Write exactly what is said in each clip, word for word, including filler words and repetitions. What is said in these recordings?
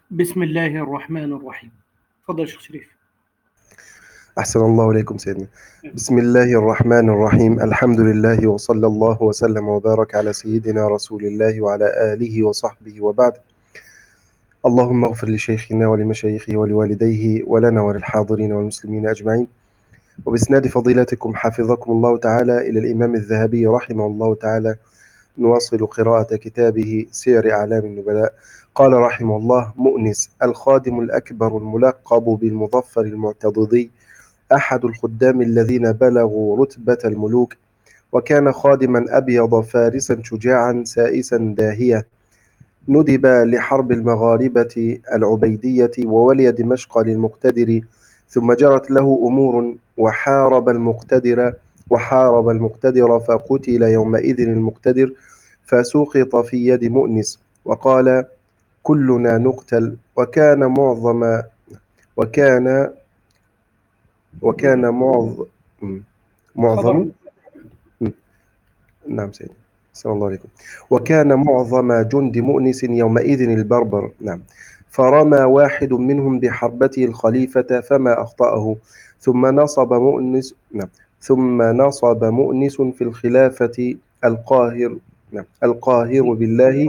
بسم الله الرحمن الرحيم. تفضل شيخ شريف. أحسن الله إليكم سيدنا. بسم الله الرحمن الرحيم. الحمد لله وصلى الله وسلم وبارك على سيدنا رسول الله وعلى آله وصحبه وبعد. اللهم اغفر لشيخنا ولمشايخه ولوالديه ولنا وللحاضرين والمسلمين أجمعين. وبإسناد فضيلتكم حفظكم الله تعالى إلى الإمام الذهبي رحمه الله تعالى نواصل قراءة كتابه سير أعلام النبلاء. قال رحمه الله: مؤنس الخادم الأكبر الملقب بالمظفر المعتضدي، أحد الخدام الذين بلغوا رتبة الملوك، وكان خادما أبيض فارسا شجاعا سائسا داهية، ندب لحرب المغاربة العبيدية وولي دمشق للمقتدر، ثم جرت له أمور وحارب المقتدر وحارب المقتدر فقتل يومئذ المقتدر، فسقط في يد مؤنس وقال: كلنا نقتل. وكان معظم وكان وكان معظم معظم خبر. نعم سيدي، صلى الله عليكم. وكان معظم جند مؤنس يومئذ البربر. نعم. فرمى واحد منهم بحربته الخليفة فما أخطأه، ثم نصب مؤنس نعم ثم نصب مؤنس في الخلافة القاهر نعم القاهر بالله.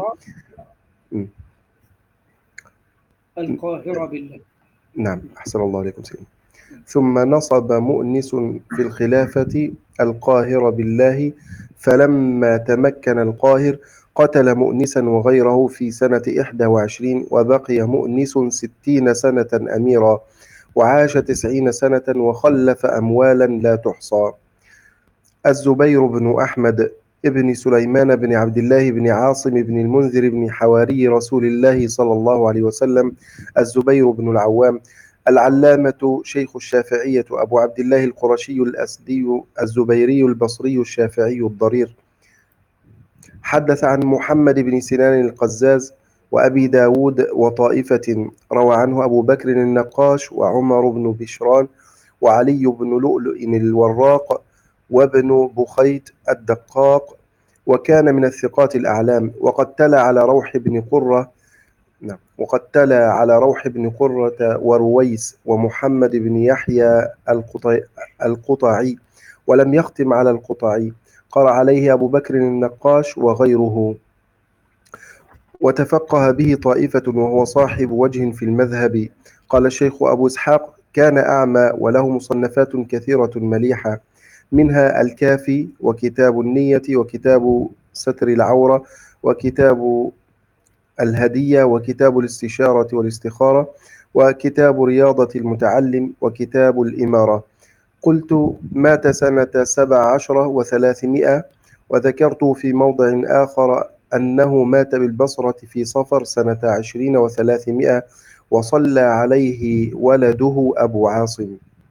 القاهرة بالله. نعم، أحسن الله عليكم سيدي. ثم نصب مؤنس في الخلافة القاهر بالله، فلما تمكن القاهر قتل مؤنسا وغيره في سنة إحدى وعشرين، وبقي مؤنس ستين سنة أميرا، وعاش تسعين سنة، وخلف أموالا لا تحصى. الزبير بن أحمد ابن سليمان بن عبد الله بن عاصم بن المنذر بن حواري رسول الله صلى الله عليه وسلم، الزبير بن العوام، العلامة شيخ الشافعية أبو عبد الله القرشي الأسدي الزبيري البصري الشافعي الضرير. حدث عن محمد بن سنان القزاز وأبي داود وطائفة، روى عنه أبو بكر النقاش وعمر بن بشران وعلي بن لؤلؤ الوراق وابن بخيت الدقاق، وكان من الثقات الأعلام. وقد تلا على روح بن قرة نعم وقد تلا على روح بن قرة ورويس ومحمد بن يحيى القطعي, القطعي ولم يختم على القطعي. قرأ عليه أبو بكر النقاش وغيره، وتفقه به طائفة، وهو صاحب وجه في المذهب. قال الشيخ أبو إسحاق: كان أعمى، وله مصنفات كثيرة مليحة، منها الكافي، وكتاب النية، وكتاب ستر العورة، وكتاب الهدية، وكتاب الاستشارة والاستخارة، وكتاب رياضة المتعلم، وكتاب الإمارة. قلت: مات سنة سبع عشرة وثلاثمائة. وذكرت في موضع آخر أنه مات بالبصرة في صفر سنة عشرين وثلاثمائة، وصلى عليه ولده أبو عاصم.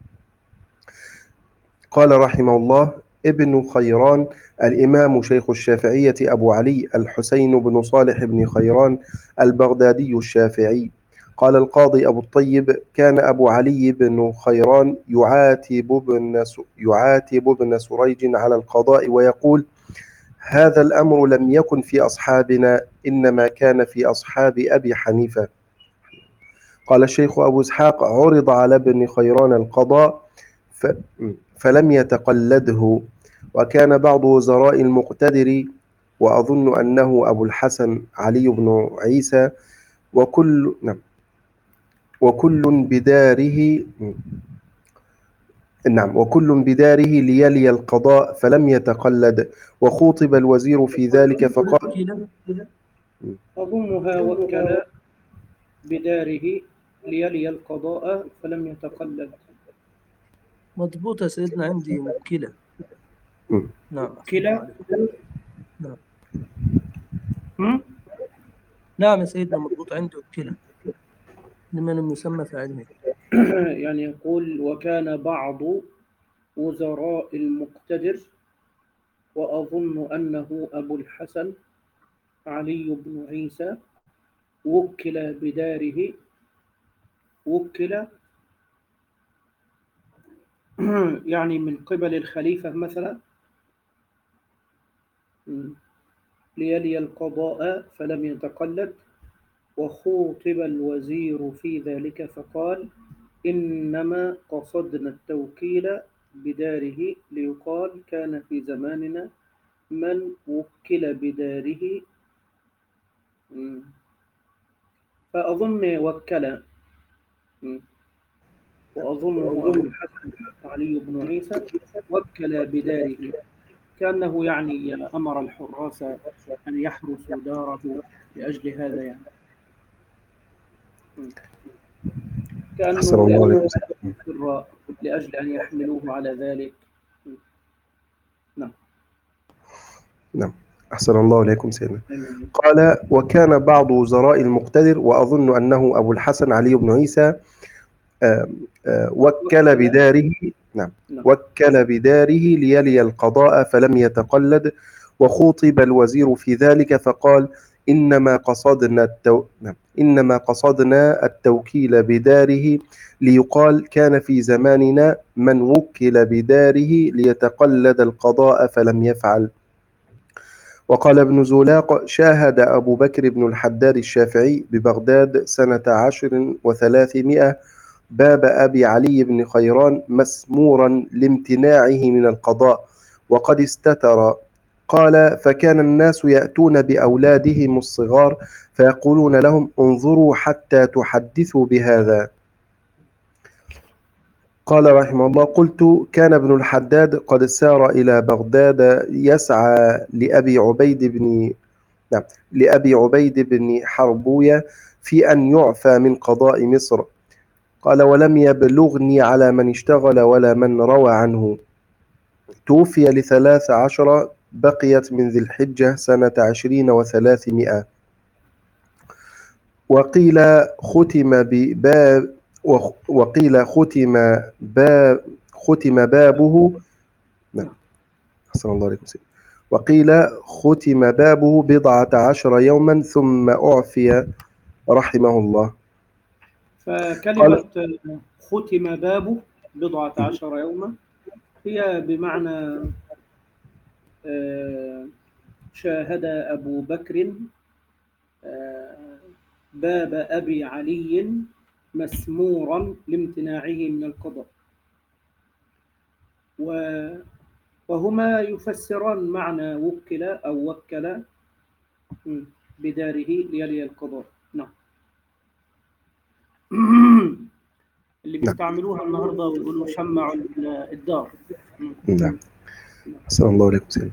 قال رحمه الله: ابن خيران الإمام شيخ الشافعية أبو علي الحسين بن صالح بن خيران البغدادي الشافعي. قال القاضي أبو الطيب: كان أبو علي بن خيران يعاتب ابن يعاتب ابن سريج على القضاء ويقول: هذا الأمر لم يكن في أصحابنا، إنما كان في أصحاب أبي حنيفة. قال الشيخ أبو إسحاق: عرض على ابن خيران القضاء ف... فلم يتقلده، وكان بعض وزراء المقتدر، وأظن أنه أبو الحسن علي بن عيسى، وكل نعم وكل بداره نعم وكل بداره ليلي القضاء، فلم يتقلد. وخوطب الوزير في ذلك فقال: أظنها وكل بداره ليلي القضاء فلم يتقلد. مضبوط يا سيدنا، عندي مكلة. نعم كلا. نعم م? نعم يا سيدنا، مضبوط، عندي وكلة لمن يسمى في علمه. يعني يقول: وكان بعض وزراء المقتدر، وأظن أنه أبو الحسن علي بن عيسى، وكل بداره وكل يعني من قبل الخليفة مثلا ليلي القضاء فلم يتقلد. وخوطب الوزير في ذلك فقال إنما قصدنا التوكيل بداره ليقال كان في زماننا من وكل بداره. مم. فأظن وكل. مم. وأظنه أبو الحسن علي بن عيسى وكل بداره، كأنه يعني أمر الحراس أن يحرسوا داره لأجل هذا يعني. مم. أحسن الله كأنه عليكم. سر لأجل أن يحملوه على ذلك. مم. نعم. نعم، أحسن الله إليكم سيدنا. آمين. قال: وكان بعض وزراء المقتدر، وأظن أنه أبو الحسن علي بن عيسى، آه، آه، وكل بداره نعم نعم. وكل بداره ليلي القضاء فلم يتقلد، وخوطب الوزير في ذلك فقال: إنما قصدنا التو... نعم إنما قصدنا التوكيل بداره ليقال كان في زماننا من وكل بداره ليتقلد القضاء فلم يفعل. وقال ابن زولاق: شاهد أبو بكر بن الحداد الشافعي ببغداد سنة عشر وثلاثمائة باب أبي علي بن خيران مسمورا لامتناعه من القضاء وقد استتر. قال: فكان الناس يأتون بأولادهم الصغار فيقولون لهم: انظروا حتى تحدثوا بهذا. قال رحمه الله: قلت: كان ابن الحداد قد سار إلى بغداد يسعى لأبي عبيد بن نعم لأبي عبيد بن حربوية في أن يعفى من قضاء مصر. قال: ولم يبلغني على من اشتغل ولا من روى عنه. توفي لثلاث عشر بقيت من ذي الحجة سنة عشرين وثلاثمائة. وقيل ختم بباب وقيل ختم باب ختم بابه نعم أحسن الله عليكم سيدي. وقيل ختم بابه بضعة عشر يوما ثم أعفي رحمه الله. فكلمة ختم بابه بضعة عشر يوما هي بمعنى شاهد أبو بكر باب أبي علي مسمورا لامتناعه من القضاء، وهما يفسران معنى وكل أو وكل بداره ليلي القضاء. نعم. اللي بيستعملوها النهارده ويقولوا شمعوا الدار. نعم. أحسن الله عليكم سيدنا.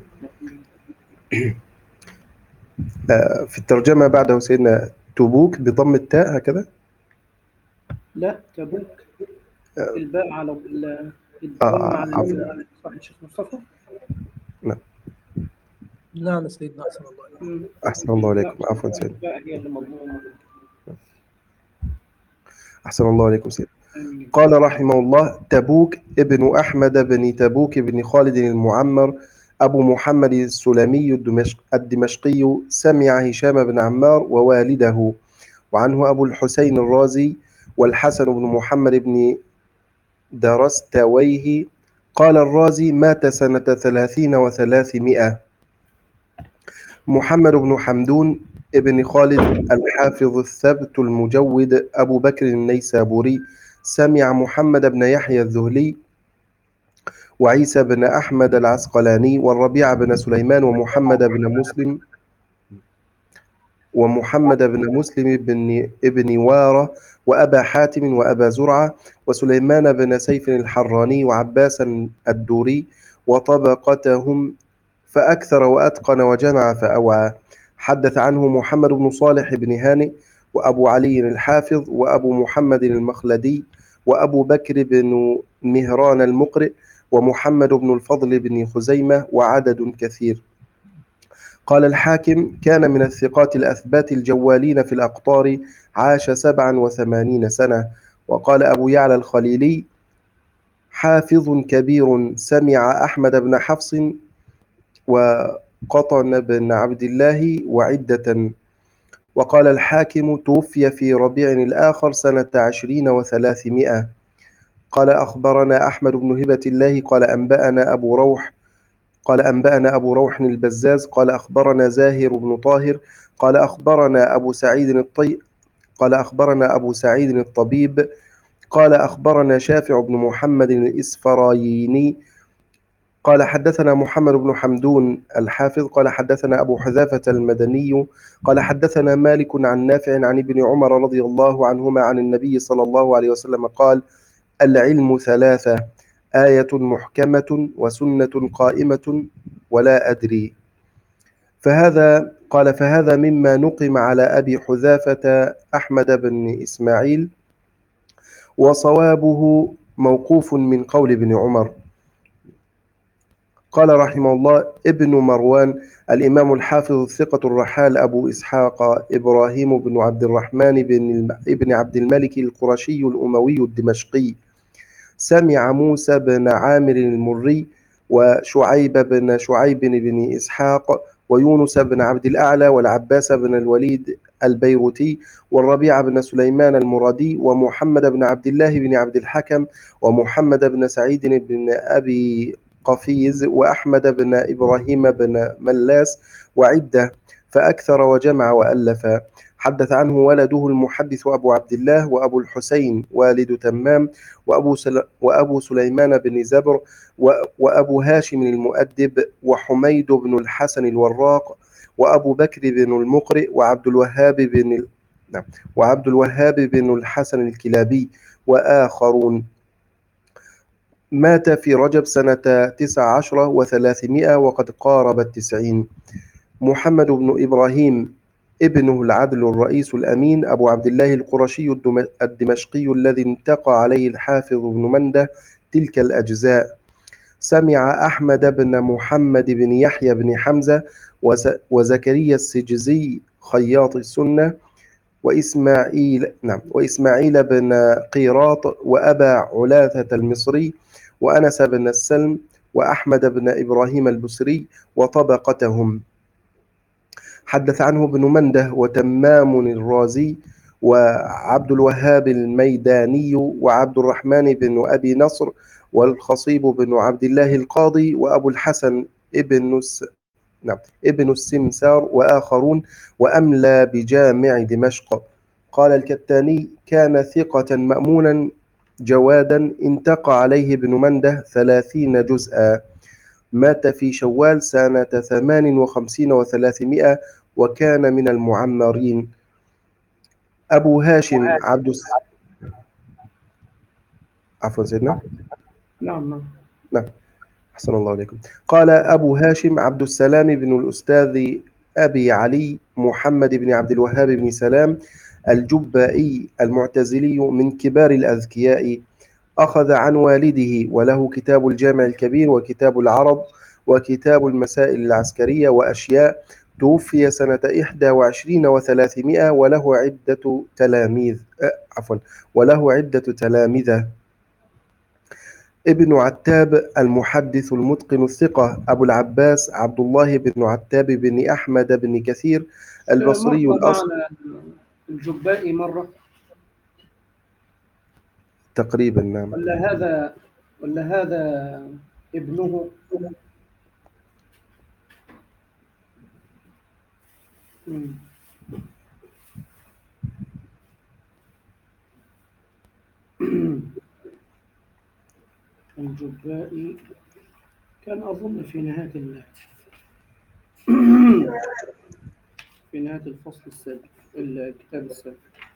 في الترجمة بعده سيدنا تبوك بضم التاء هكذا؟ لا، تبوك الباء على الضم آه على عفوا. صح الشيخ مصطفى؟ نعم. نعم سيدنا. أحسن الله عليكم. أحسن الله عليكم. عفوا سيدنا. الباء هي اللي مضمومة. أحسن الله عليكم سيدنا. قال رحمه الله: تبوك ابن أحمد بن تبوك بن خالد المعمر أبو محمد السلمي الدمشقي سمع هشام بن عمار ووالده، وعنه أبو الحسين الرازي والحسن بن محمد بن درستويه. قال الرازي: مات سنة ثلاثين وثلاثمائة. محمد بن حمدون ابن خالد الحافظ الثبت المجود أبو بكر النيسابوري سمع محمد بن يحيى الذهلي وعيسى بن أحمد العسقلاني والربيع بن سليمان ومحمد بن مسلم ومحمد بن مسلم بن ابن وارة وأبا حاتم وأبا زرعة وسليمان بن سيف الحراني وعباسا الدوري وطبقتهم، فأكثر وأتقن وجمع فأوعى. حدث عنه محمد بن صالح بن هانئ وأبو علي الحافظ وأبو محمد المخلدي وأبو بكر بن مهران المقرئ ومحمد بن الفضل بن خزيمة وعدد كثير. قال الحاكم: كان من الثقات الأثبات الجوالين في الأقطار، عاش سبعا وثمانين سنة. وقال أبو يعلى الخليلي: حافظ كبير سمع أحمد بن حفص وقطن بن عبد الله وعدة. وقال الحاكم: توفي في ربيع الآخر سنة عشرين وثلاثمائة. قال أخبرنا أحمد بن هبة الله قال أنبأنا أبو روح قال أنبأنا أبو روح البزاز قال أخبرنا زاهر بن طاهر قال أخبرنا أبو سعيد الطي قال أخبرنا أبو سعيد الطبيب قال أخبرنا شافع بن محمد الإسفرايني قال حدثنا محمد بن حمدون الحافظ قال حدثنا أبو حذافة المدني قال حدثنا مالك عن نافع عن ابن عمر رضي الله عنهما عن النبي صلى الله عليه وسلم قال: العلم ثلاثة: آية محكمة وسنة قائمة ولا أدري. فهذا قال فهذا مما نقم على أبي حذافة أحمد بن إسماعيل، وصوابه موقوف من قول ابن عمر. قال رحمه الله ابن مروان الإمام الحافظ الثقة الرحال أبو إسحاق إبراهيم بن عبد الرحمن بن ابن عبد الملك القرشي الأموي الدمشقي، سمع موسى بن عامر المري وشعيب بن شعيب بن إسحاق ويونس بن عبد الأعلى والعباس بن الوليد البيروتي والربيع بن سليمان المرادي ومحمد بن عبد الله بن عبد الحكم ومحمد بن سعيد بن أبي قفيز وأحمد بن إبراهيم بن ملاس وعدة، فأكثر وجمع وألف. حدث عنه ولده المحدث أبو عبد الله وأبو الحسين والد تمام وأبو, سل... وأبو سليمان بن زبر و... وأبو هاشم المؤدب وحميد بن الحسن الوراق وأبو بكر بن المقرئ وعبد الوهاب بن ال... نعم. وعبد الوهاب بن الحسن الكلابي وآخرون. مات في رجب سنة تسع عشر وثلاثمائة وقد قارب التسعين. محمد بن إبراهيم ابنه العدل الرئيس الأمين أبو عبد الله القرشي الدمشقي الذي انتقى عليه الحافظ بن منده تلك الأجزاء. سمع أحمد بن محمد بن يحيى بن حمزة وزكريا السجزي خياط السنة وإسماعيل نعم وإسماعيل بن قيراط وأبا علاثة المصري وأنس بن السلم وأحمد بن إبراهيم البصري وطبقتهم. حدث عنه ابن منده وتمام الرازي وعبد الوهاب الميداني وعبد الرحمن بن أبي نصر والخصيب بن عبد الله القاضي وأبو الحسن ابن الس... نعم ابن السمسار وآخرون، وأملى بجامع دمشق. قال الكتاني: كان ثقة مأمونا جوادا، انتقى عليه ابن منده ثلاثين جزءا. مات في شوال سنة ثمان وخمسين وثلاثمائة وكان من المعمرين. أبو هاشم عبد الس... عفوا سيدنا نعم نعم نعم أحسن الله عليكم. قال أبو هاشم عبد السلام بن الأستاذ أبي علي محمد بن عبد الوهاب بن سلام الجبائي المعتزلي من كبار الأذكياء، أخذ عن والده وله كتاب الجامع الكبير وكتاب العرب وكتاب المسائل العسكرية وأشياء. توفي سنة إحدى وعشرين وثلاثمائة وله عدة تلاميذ أه عفوا وله عدة تلامذة. ابن عتاب المحدث المتقن الثقة أبو العباس عبد الله بن عتاب بن أحمد بن كثير البصري الأصل. الجبائي مرة تقريبا نعم. ولا هذا ولا هذا ابنه؟ مم. الجبائي كان أظن في نهاية ال... في نهاية الفصل السابع الكتاب السابع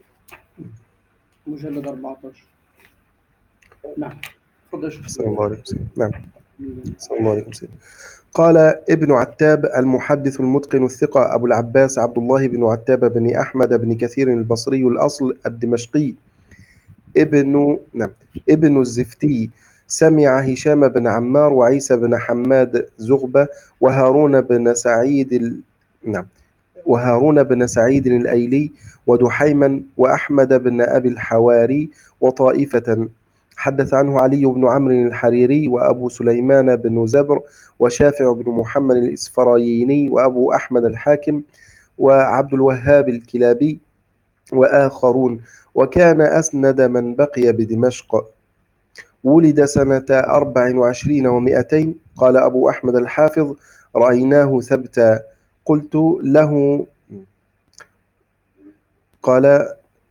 مجلد أربعة عشر. نعم تفضل. صلى الله عليه وسلم. نعم صلى الله عليه وسلم. قال ابن عتاب المحدث المتقن الثقة أبو العباس عبد الله بن عتاب بن أحمد بن كثير البصري الأصل الدمشقي ابن نعم ابن الزفتي، سمع هشام بن عمار وعيسى بن حماد زغبة وهارون بن سعيد ال... نعم وهارون بن سعيد الأيلي ودحيما وأحمد بن أبي الحواري وطائفة. حدث عنه علي بن عمرو الحريري وأبو سليمان بن زبر وشافع بن محمد الإسفرايني وأبو أحمد الحاكم وعبد الوهاب الكلابي وآخرون، وكان أسند من بقي بدمشق. ولد سنة أربع وعشرين ومائتين. قال أبو أحمد الحافظ: رأيناه ثبتا. قلت له قال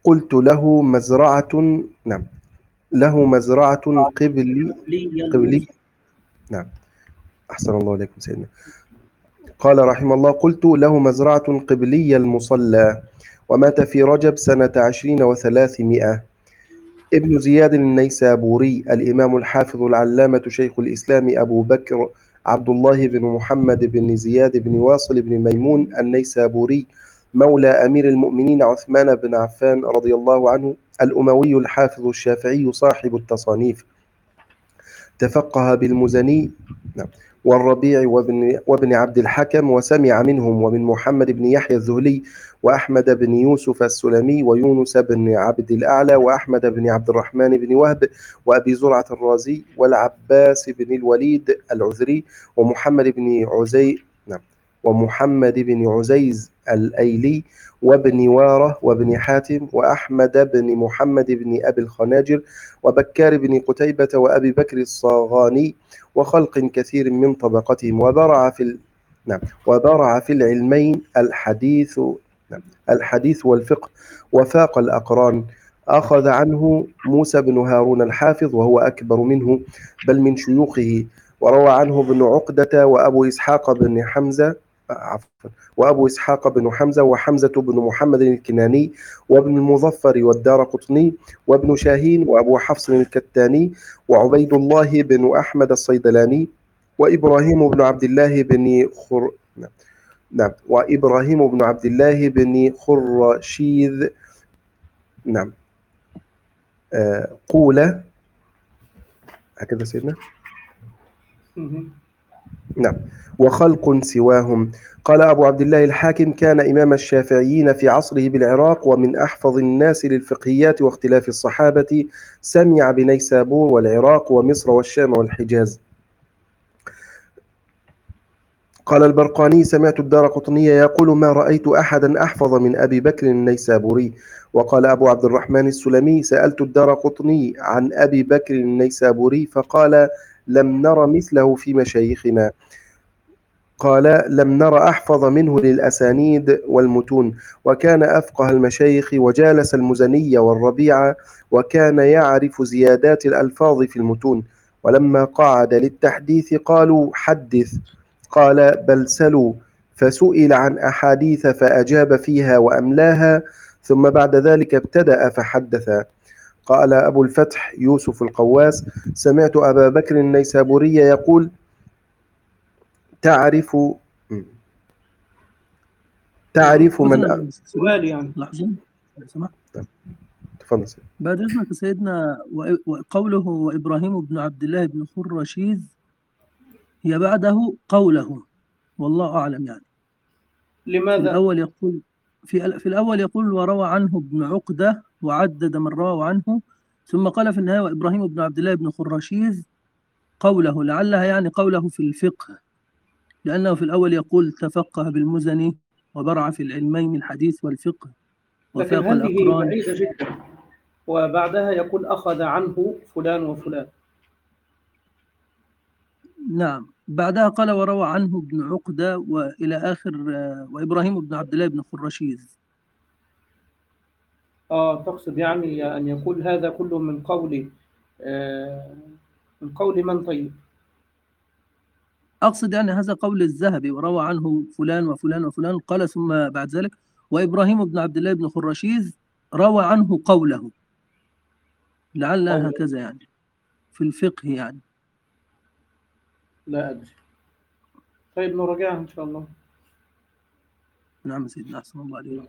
قلت له مزرعة نعم له مزرعة قبلي قبلي نعم أحسن الله عليكم سيدنا. قال رحمه الله: قلت له مزرعة قبلي المصلى، ومات في رجب سنة عشرين وثلاثمائة. ابن زياد النيسابوري الإمام الحافظ العلامة شيخ الإسلام أبو بكر عبد الله بن محمد بن زياد بن واصل بن ميمون النيسابوري مولى أمير المؤمنين عثمان بن عفان رضي الله عنه، الأموي الحافظ الشافعي صاحب التصانيف، تفقه بالمزني والربيع وابن, وابن عبد الحكم، وسمع منهم ومن محمد بن يحيى الذهلي وأحمد بن يوسف السلمي ويونس بن عبد الأعلى وأحمد بن عبد الرحمن بن وهب وأبي زرعة الرازي والعباس بن الوليد العذري ومحمد بن عزي نعم ومحمد بن عزيز الأيلي وابن وارة وابن حاتم وأحمد بن محمد بن أبي الخناجر وبكار بن قتيبة وأبي بكر الصاغاني وخلق كثير من طبقتهم، وبرع في ال... نعم وبرع في العلمين الحديث نعم الحديث والفقه، وفاق الأقران. أخذ عنه موسى بن هارون الحافظ وهو أكبر منه بل من شيوخه، وروى عنه ابن عقدة وأبو إسحاق بن حمزة عفوا وأبو إسحاق بن حمزة وحمزة بن محمد الكناني وابن المظفر والدارقطني وابن شاهين وأبو حفص الكتاني وعبيد الله بن أحمد الصيدلاني وإبراهيم بن عبد الله بن خر نعم وإبراهيم بن عبد الله بن خرشيذ نعم آه قول هكذا سيدنا نعم وخلق سواهم. قال أبو عبد الله الحاكم: كان إمام الشافعيين في عصره بالعراق، ومن أحفظ الناس للفقهيات واختلاف الصحابة، سمع بنيسابور والعراق ومصر والشام والحجاز. قال البرقاني: سمعت الدارقطني يقول: ما رأيت أحدا أحفظ من أبي بكر النيسابوري. وقال أبو عبد الرحمن السلمي: سألت الدارقطني عن أبي بكر النيسابوري فقال: لم نر مثله في مشايخنا. قال: لم نر أحفظ منه للأسانيد والمتون، وكان أفقه المشايخ، وجالس المزني والربيع، وكان يعرف زيادات الألفاظ في المتون. ولما قعد للتحديث قالوا: حدث. قال: بل سلوا. فسئل عن أحاديث فأجاب فيها وأملاها، ثم بعد ذلك ابتدأ فحدث. قال أبو الفتح يوسف القواس: سمعت أبا بكر النيسابوري يقول: تعرف تعرف من سؤال يعني لحظة سمحت. تفضل. بعد إذنك سيدنا، وقوله وإبراهيم بن عبد الله بن خرشيذ هي بعده قوله، والله أعلم يعني. لماذا؟ في الأول يقول في, في الأول يقول وروى عنه ابن عقدة وعدد من روى عنه، ثم قال في النهاية وإبراهيم بن عبد الله بن خرشيذ قوله، لعلها يعني قوله في الفقه، لأنه في الأول يقول تفقه بالمزني وبرع في العلمين الحديث والفقه لكن وفاق هذه الأقران. بعيدة جدا، وبعدها يقول أخذ عنه فلان وفلان. نعم، بعدها قال وروى عنه ابن عقدة وإلى آخر وإبراهيم بن عبد الله بن خرشيذ. آه تقصد يعني أن يقول هذا كله من قول آه من قول من؟ طيب أقصد يعني هذا قول الذهبي، وروى عنه فلان وفلان وفلان، قال ثم بعد ذلك وإبراهيم بن عبد الله بن خرشيذ روى عنه قوله، لعل هكذا يعني في الفقه يعني. لا أدري. طيب نراجعها إن شاء الله. نعم سيدنا، أحسن الله عليك.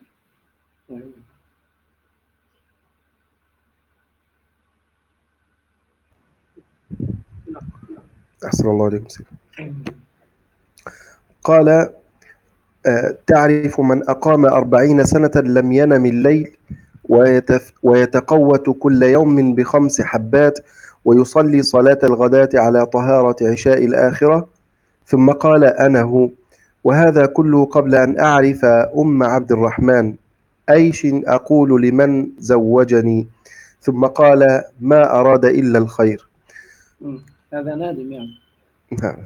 أحسن الله عليكم سيدنا. قال: تعرف من أقام أربعين سنة لم ينم الليل ويتف ويتقوت كل يوم بخمس حبات ويصلي صلاة الغداة على طهارة عشاء الآخرة. ثم قال: أنا هو. وهذا كله قبل أن أعرف أم عبد الرحمن، أيش أقول لمن زوجني. ثم قال: ما أراد إلا الخير. هذا نادم يعني. نعم.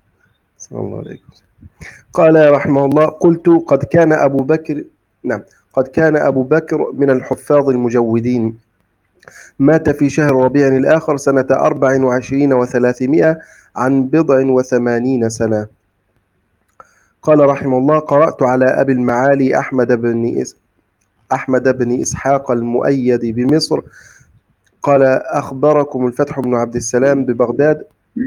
صلى الله عليه وسلم. قال رحمه الله: قلت قد كان أبو بكر نعم قد كان أبو بكر من الحفاظ المجودين، مات في شهر ربيع الآخر سنة أربع وعشرين وثلاثمائة عن بضع وثمانين سنة. قال رحمه الله: قرأت على أبي المعالي أحمد بن إس... أحمد بن إسحاق المؤيد بمصر، قال: أخبركم الفتح بن عبد السلام ببغداد،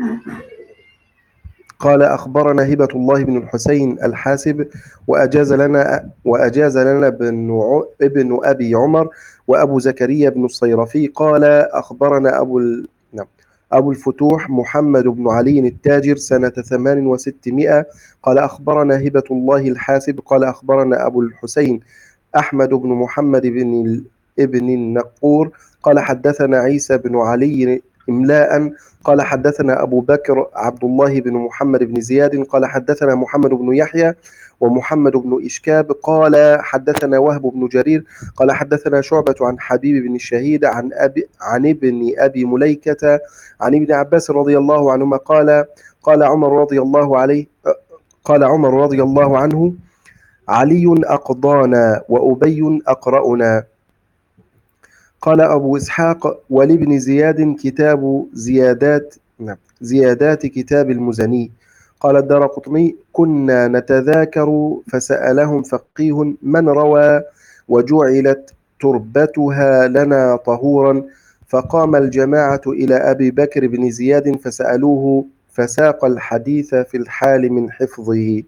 قال: أخبرنا هبة الله بن الحسين الحاسب، وأجاز لنا وأجاز لنا ابن ع- ابن أبي عمر وأبو زكريا بن الصيرفي، قال: أخبرنا أبو ال... نعم. أبو الفتوح محمد بن علي التاجر سنة ثمان وستمائة، قال: أخبرنا هبة الله الحاسب، قال: أخبرنا أبو الحسين أحمد بن محمد بن ال... ابن النقور، قال: حدثنا عيسى بن علي إملاء، قال: حدثنا أبو بكر عبد الله بن محمد بن زياد، قال: حدثنا محمد بن يحيى ومحمد بن إشكاب، قال: حدثنا وهب بن جرير، قال: حدثنا شعبة عن حبيب بن الشهيد عن أبي عن ابن أبي مليكة عن ابن عباس رضي الله عنهما قال: قال عمر رضي الله عليه قال عمر رضي الله عنه: علي أقضانا وأبي أقرأنا. قال أبو إسحاق: ولابن زياد كتاب زيادات نعم زيادات كتاب المزني. قال الدارقطني: كنا نتذاكر فسألهم فقيه: من روى وجعلت تربتها لنا طهورا؟ فقام الجماعة إلى أبي بكر بن زياد فسألوه، فساق الحديث في الحال من حفظه.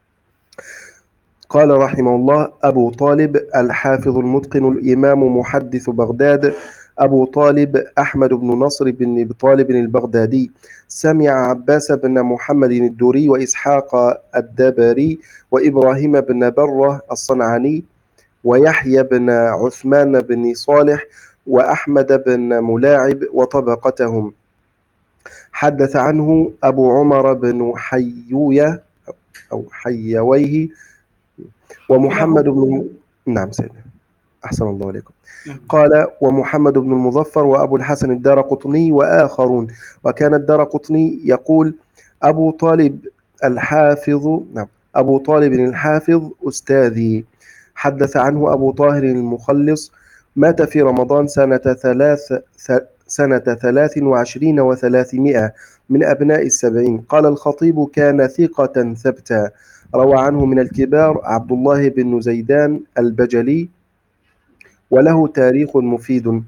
قال رحمه الله: أبو طالب الحافظ المتقن الإمام محدث بغداد، أبو طالب أحمد بن نصر بن طالب البغدادي، سمع عباس بن محمد الدوري وإسحاق الدبري وإبراهيم بن برة الصنعاني ويحيى بن عثمان بن صالح وأحمد بن ملاعب وطبقتهم. حدث عنه أبو عمر بن حيوية أو حيويه ومحمد بن نعم سيدنا أحسن الله عليكم. قال: ومحمد بن المظفر وأبو الحسن الدارقطني وآخرون. وكان الدارقطني يقول: أبو طالب الحافظ نعم أبو طالب الحافظ أستاذي. حدث عنه أبو طاهر المخلص، مات في رمضان سنة ثلاث سنة ثلاث وعشرين وثلاثمائة من أبناء السبعين. قال الخطيب: كان ثقة ثبتا. روى عنه من الكبار عبد الله بن زيدان البجلي، وله تاريخ مفيد.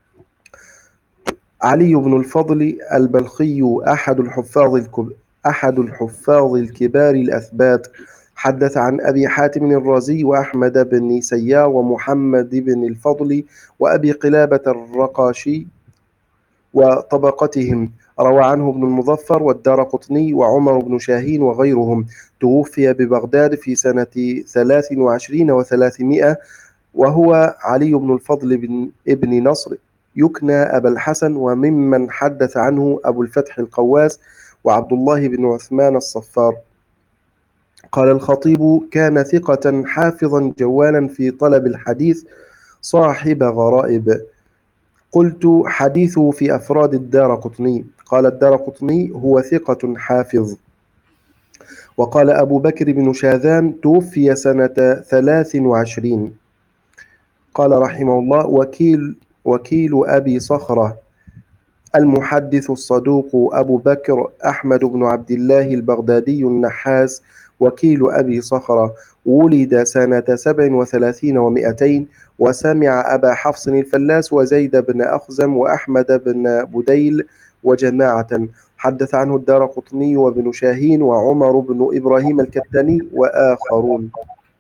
علي بن الفضل البلخي أحد الحفاظ الكب... أحد الحفاظ الكبار الأثبات، حدث عن أبي حاتم الرازي وأحمد بن سيار ومحمد بن الفضل وأبي قلابة الرقاشي وطبقتهم. روى عنه ابن المظفر والدارقطني وعمر بن شاهين وغيرهم. توفي ببغداد في سنة ثلاث وعشرين وثلاثمائة، وهو علي بن الفضل بن ابن نصر يكنى أبا الحسن، وممن حدث عنه أبو الفتح القواس وعبد الله بن عثمان الصفار. قال الخطيب: كان ثقة حافظا جوالا في طلب الحديث صاحب غرائب. قلت: حديثه في أفراد الدارقطني. قال الدارقطني: هو ثقة حافظ. وقال أبو بكر بن شاذان: توفي سنة ثلاث وعشرين. قال رحمه الله: وكيل وكيل أبي صخرة المحدث الصدوق أبو بكر أحمد بن عبد الله البغدادي النحاس، وكيل أبي صخرة، ولد سنة سبع وثلاثين ومائتين، وسمع أبا حفص الفلاس وزيد بن أخزم وأحمد بن بديل وجماعة. حدث عنه الدارقطني وابن شاهين وعمر بن إبراهيم الكتاني وآخرون.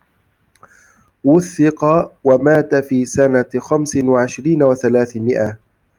وثق ومات في سنة خمس وعشرين وثلاثمائة.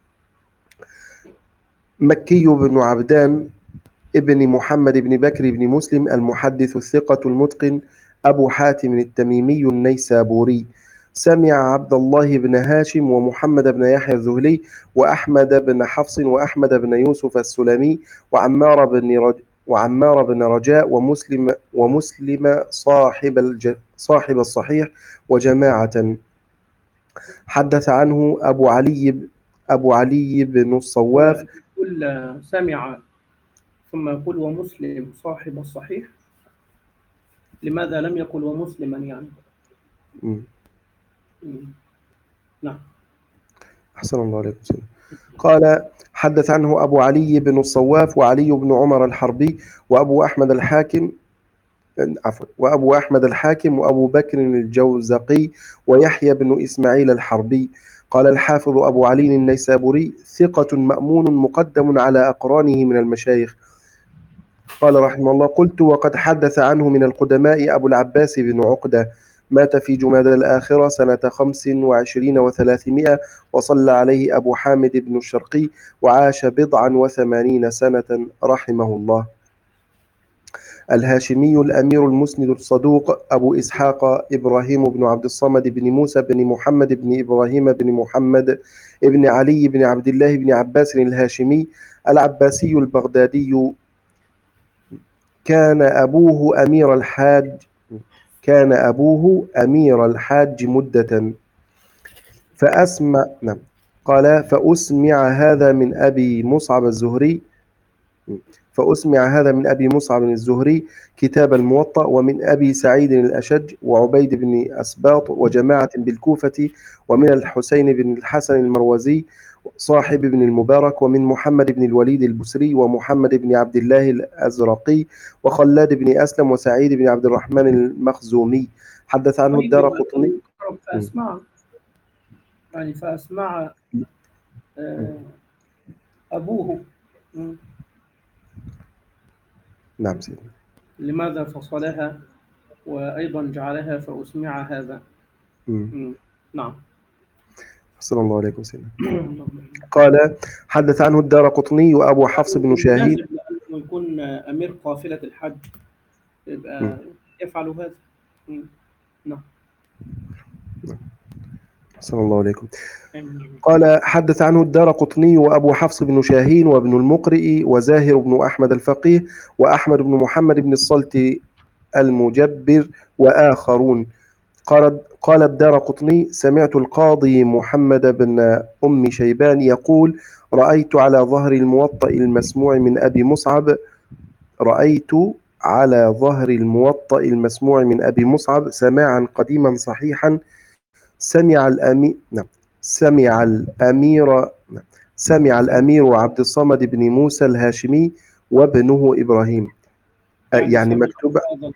مكي بن عبدان ابن محمد بن بكر بن مسلم المحدث الثقة المتقن أبو حاتم التميمي النيسابوري، سمع عبد الله بن هاشم ومحمد بن يحيى الذهلي وأحمد بن حفص وأحمد بن يوسف السلمي وعمار بن رج وعمار بن رجاء ومسلم ومسلم صاحب الج صاحب الصحيح وجماعة. حدث عنه أبو علي أبو علي بن الصواف. يقول سمع ثم يقول ومسلم صاحب الصحيح، لماذا لم يقل ومسلما يعني؟ م. نعم. أحسن الله عليكم سيدنا. قال حدث عنه أبو علي بن الصواف وعلي بن عمر الحربي وأبو أحمد الحاكم عفوا وأبو أحمد الحاكم وأبو بكر الجوزقي ويحيى بن إسماعيل الحربي. قال الحافظ أبو علي النيسابوري ثقة مأمون مقدم على أقرانه من المشايخ. قال رحمه الله قلت وقد حدث عنه من القدماء أبو العباس بن عقدة مات في جمادى الآخرة سنة خمس وعشرين وثلاثمائة وصلى عليه أبو حامد بن الشرقي وعاش بضعا وثمانين سنة رحمه الله. الهاشمي الأمير المسند الصدوق أبو إسحاق إبراهيم بن عبد الصمد بن موسى بن محمد بن إبراهيم بن محمد بن علي بن عبد الله بن عباس الهاشمي العباسي البغدادي. كان أبوه أمير الحاج كان أبوه أمير الحاج مدة فأسمع نعم قال فأسمع هذا من أبي مصعب الزهري فأسمع هذا من أبي مصعب الزهري كتاب الموطأ ومن أبي سعيد الأشج وعبيد بن أسباط وجماعة بالكوفة ومن الحسين بن الحسن المروزي صاحب ابن المبارك ومن محمد بن الوليد البسري ومحمد بن عبد الله الأزرقي وخلاد بن أسلم وسعيد بن عبد الرحمن المخزومي. حدث عنه الدارقطني فأسمع يعني فأسمع أبوه. نعم سيدنا. لماذا فصلها وأيضا جعلها فأسمع هذا؟ مم. نعم. صلى الله عليكم سيدنا. قال حدث عنه الدارقطني وأبو حفص بن شاهين لأنه يكون أمير قافلة الحج يبقى يفعل هذا. نعم. صلى الله عليكم. قال حدث عنه الدارقطني وأبو حفص بن شاهين وابن المقرئ وزاهر بن أحمد الفقيه وأحمد بن محمد بن الصلت المجبر وآخرون. قال قال الدارقطني سمعت القاضي محمد بن أم شيبان يقول رأيت على ظهر الموطأ المسموع من أبي مصعب رأيت على ظهر الموطأ المسموع من أبي مصعب سماعا قديما صحيحا سمع الأمير نعم سمع الأمير نعم سمع الأمير عبد الصمد بن موسى الهاشمي وابنه إبراهيم. يعني, يعني مكتوب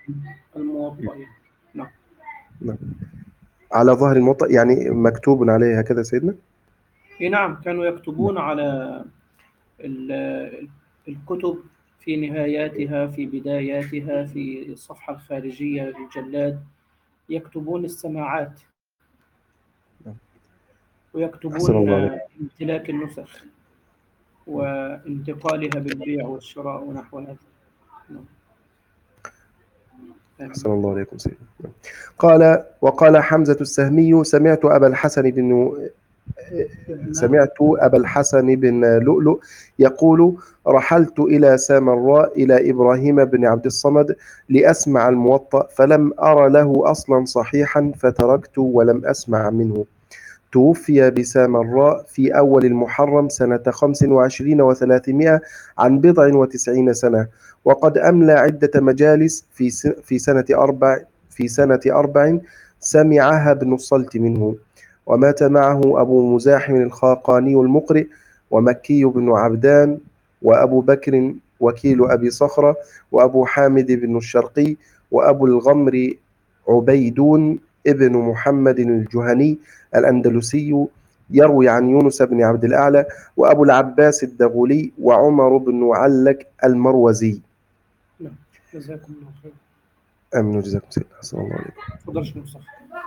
نعم. نعم. على ظهر الموطأ يعني مكتوب عليه هكذا سيدنا؟ نعم كانوا يكتبون على الكتب في نهاياتها في بداياتها في الصفحة الخارجية للجلاد يكتبون السماعات ويكتبون امتلاك النسخ وانتقالها بالبيع والشراء ونحو هذا. أحسن الله عليكم سيدنا. قال وقال حمزة السهمي سمعت أبا الحسن بن سمعت أبا الحسن بن لؤلؤ يقول رحلت إلى سامراء إلى إبراهيم بن عبد الصمد لأسمع الموطأ فلم أرى له أصلا صحيحا فتركت ولم أسمع منه. توفي بسامراء في أول المحرم سنة خمس وعشرين وثلاثمائة عن بضع وتسعين سنة وقد أملى عدة مجالس في في سنة أربع في سنة أربع سمعها ابن الصلت منه. ومات معه أبو مزاحم الخاقاني المقرئ ومكي بن عبدان وأبو بكر وكيل أبي صخرة وأبو حامد بن الشرقي وأبو الغمر عبيدون ابن محمد الجهني الأندلسي يروي عن يونس بن عبد الأعلى وأبو العباس الدغولي وعمر بن علك المروزي. نعم جزاكم الله خير. أمين وجزاكم سيدنا. صلى الله عليكم. تفضل مصطفى.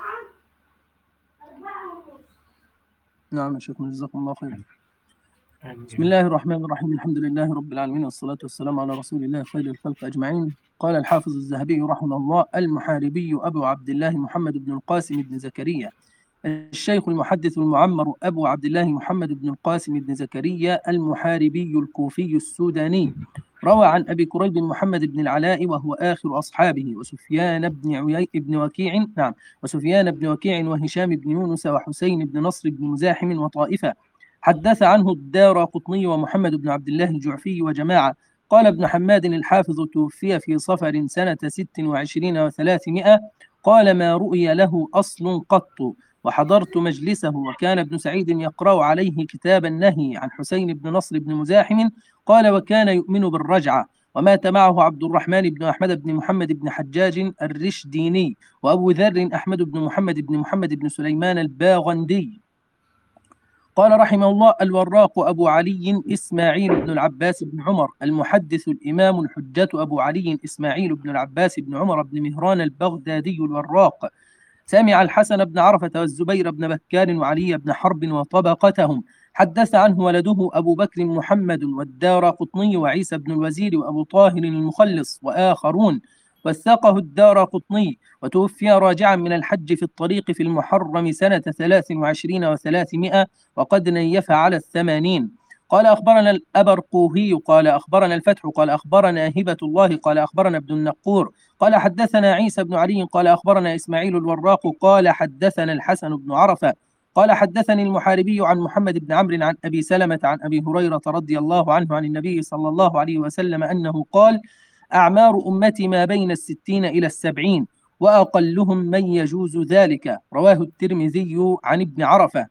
نعم يا شيخنا جزاكم الله خير. بسم الله الرحمن الرحيم الحمد لله رب العالمين والصلاة والسلام على رسول الله خير الخلق أجمعين. قال الحافظ الذهبي رحمه الله المحاربي أبو عبد الله محمد بن القاسم بن زكريا الشيخ المحدث المعمر أبو عبد الله محمد بن القاسم بن زكريا المحاربي الكوفي السوداني روى عن أبي كريب محمد بن العلاء وهو آخر أصحابه وسفيان بن عيي بن وكيع نعم وسفيان بن وكيع وهشام بن يونس وحسين بن نصر بن مزاحم وطائفة. حدث عنه الدارقطني ومحمد بن عبد الله الجعفي وجماعة. قال ابن حماد الحافظ توفي في صفر سنة ست وعشرين وثلاثمائة. قال ما رؤي له أصل قط وحضرت مجلسه، وكان ابن سعيد يقرأ عليه كتاب النهي عن حسين بن نصر بن مزاحم. قال: وكان يؤمن بالرجعة. ومات معه عبد الرحمن بن أحمد بن محمد بن حجاج الرشديني، وأبو ذر أحمد بن محمد بن محمد بن سليمان الباغندي. قال رحمه الله: الوراق أبو علي إسماعيل بن العباس بن عمر، المحدث الإمام الحجة أبو علي إسماعيل بن العباس بن عمر بن مهران البغدادي الوراق، سمع الحسن بن عرفة والزبير بن بكار وعلي بن حرب وطبقتهم. حدث عنه ولده أبو بكر محمد والدارقطني وعيسى بن الوزير وأبو طاهر المخلص وآخرون، وثقه الدارقطني، وتوفي راجعا من الحج في الطريق في المحرم سنة ثلاث وعشرين وثلاثمائة، وقد نيف على الثمانين. قال: أخبرنا الأبرقوهي قال أخبرنا الفتح قال أخبرنا هبة الله قال أخبرنا ابن النقور قال حدثنا عيسى بن علي قال أخبرنا إسماعيل الوراق قال حدثنا الحسن بن عرفة قال حدثني المحاربي عن محمد بن عمرو عن أبي سلمة عن أبي هريرة رضي الله عنه عن النبي صلى الله عليه وسلم أنه قال: أعمار أمتي ما بين الستين إلى السبعين، وأقلهم من يجوز ذلك. رواه الترمذي عن ابن عرفة.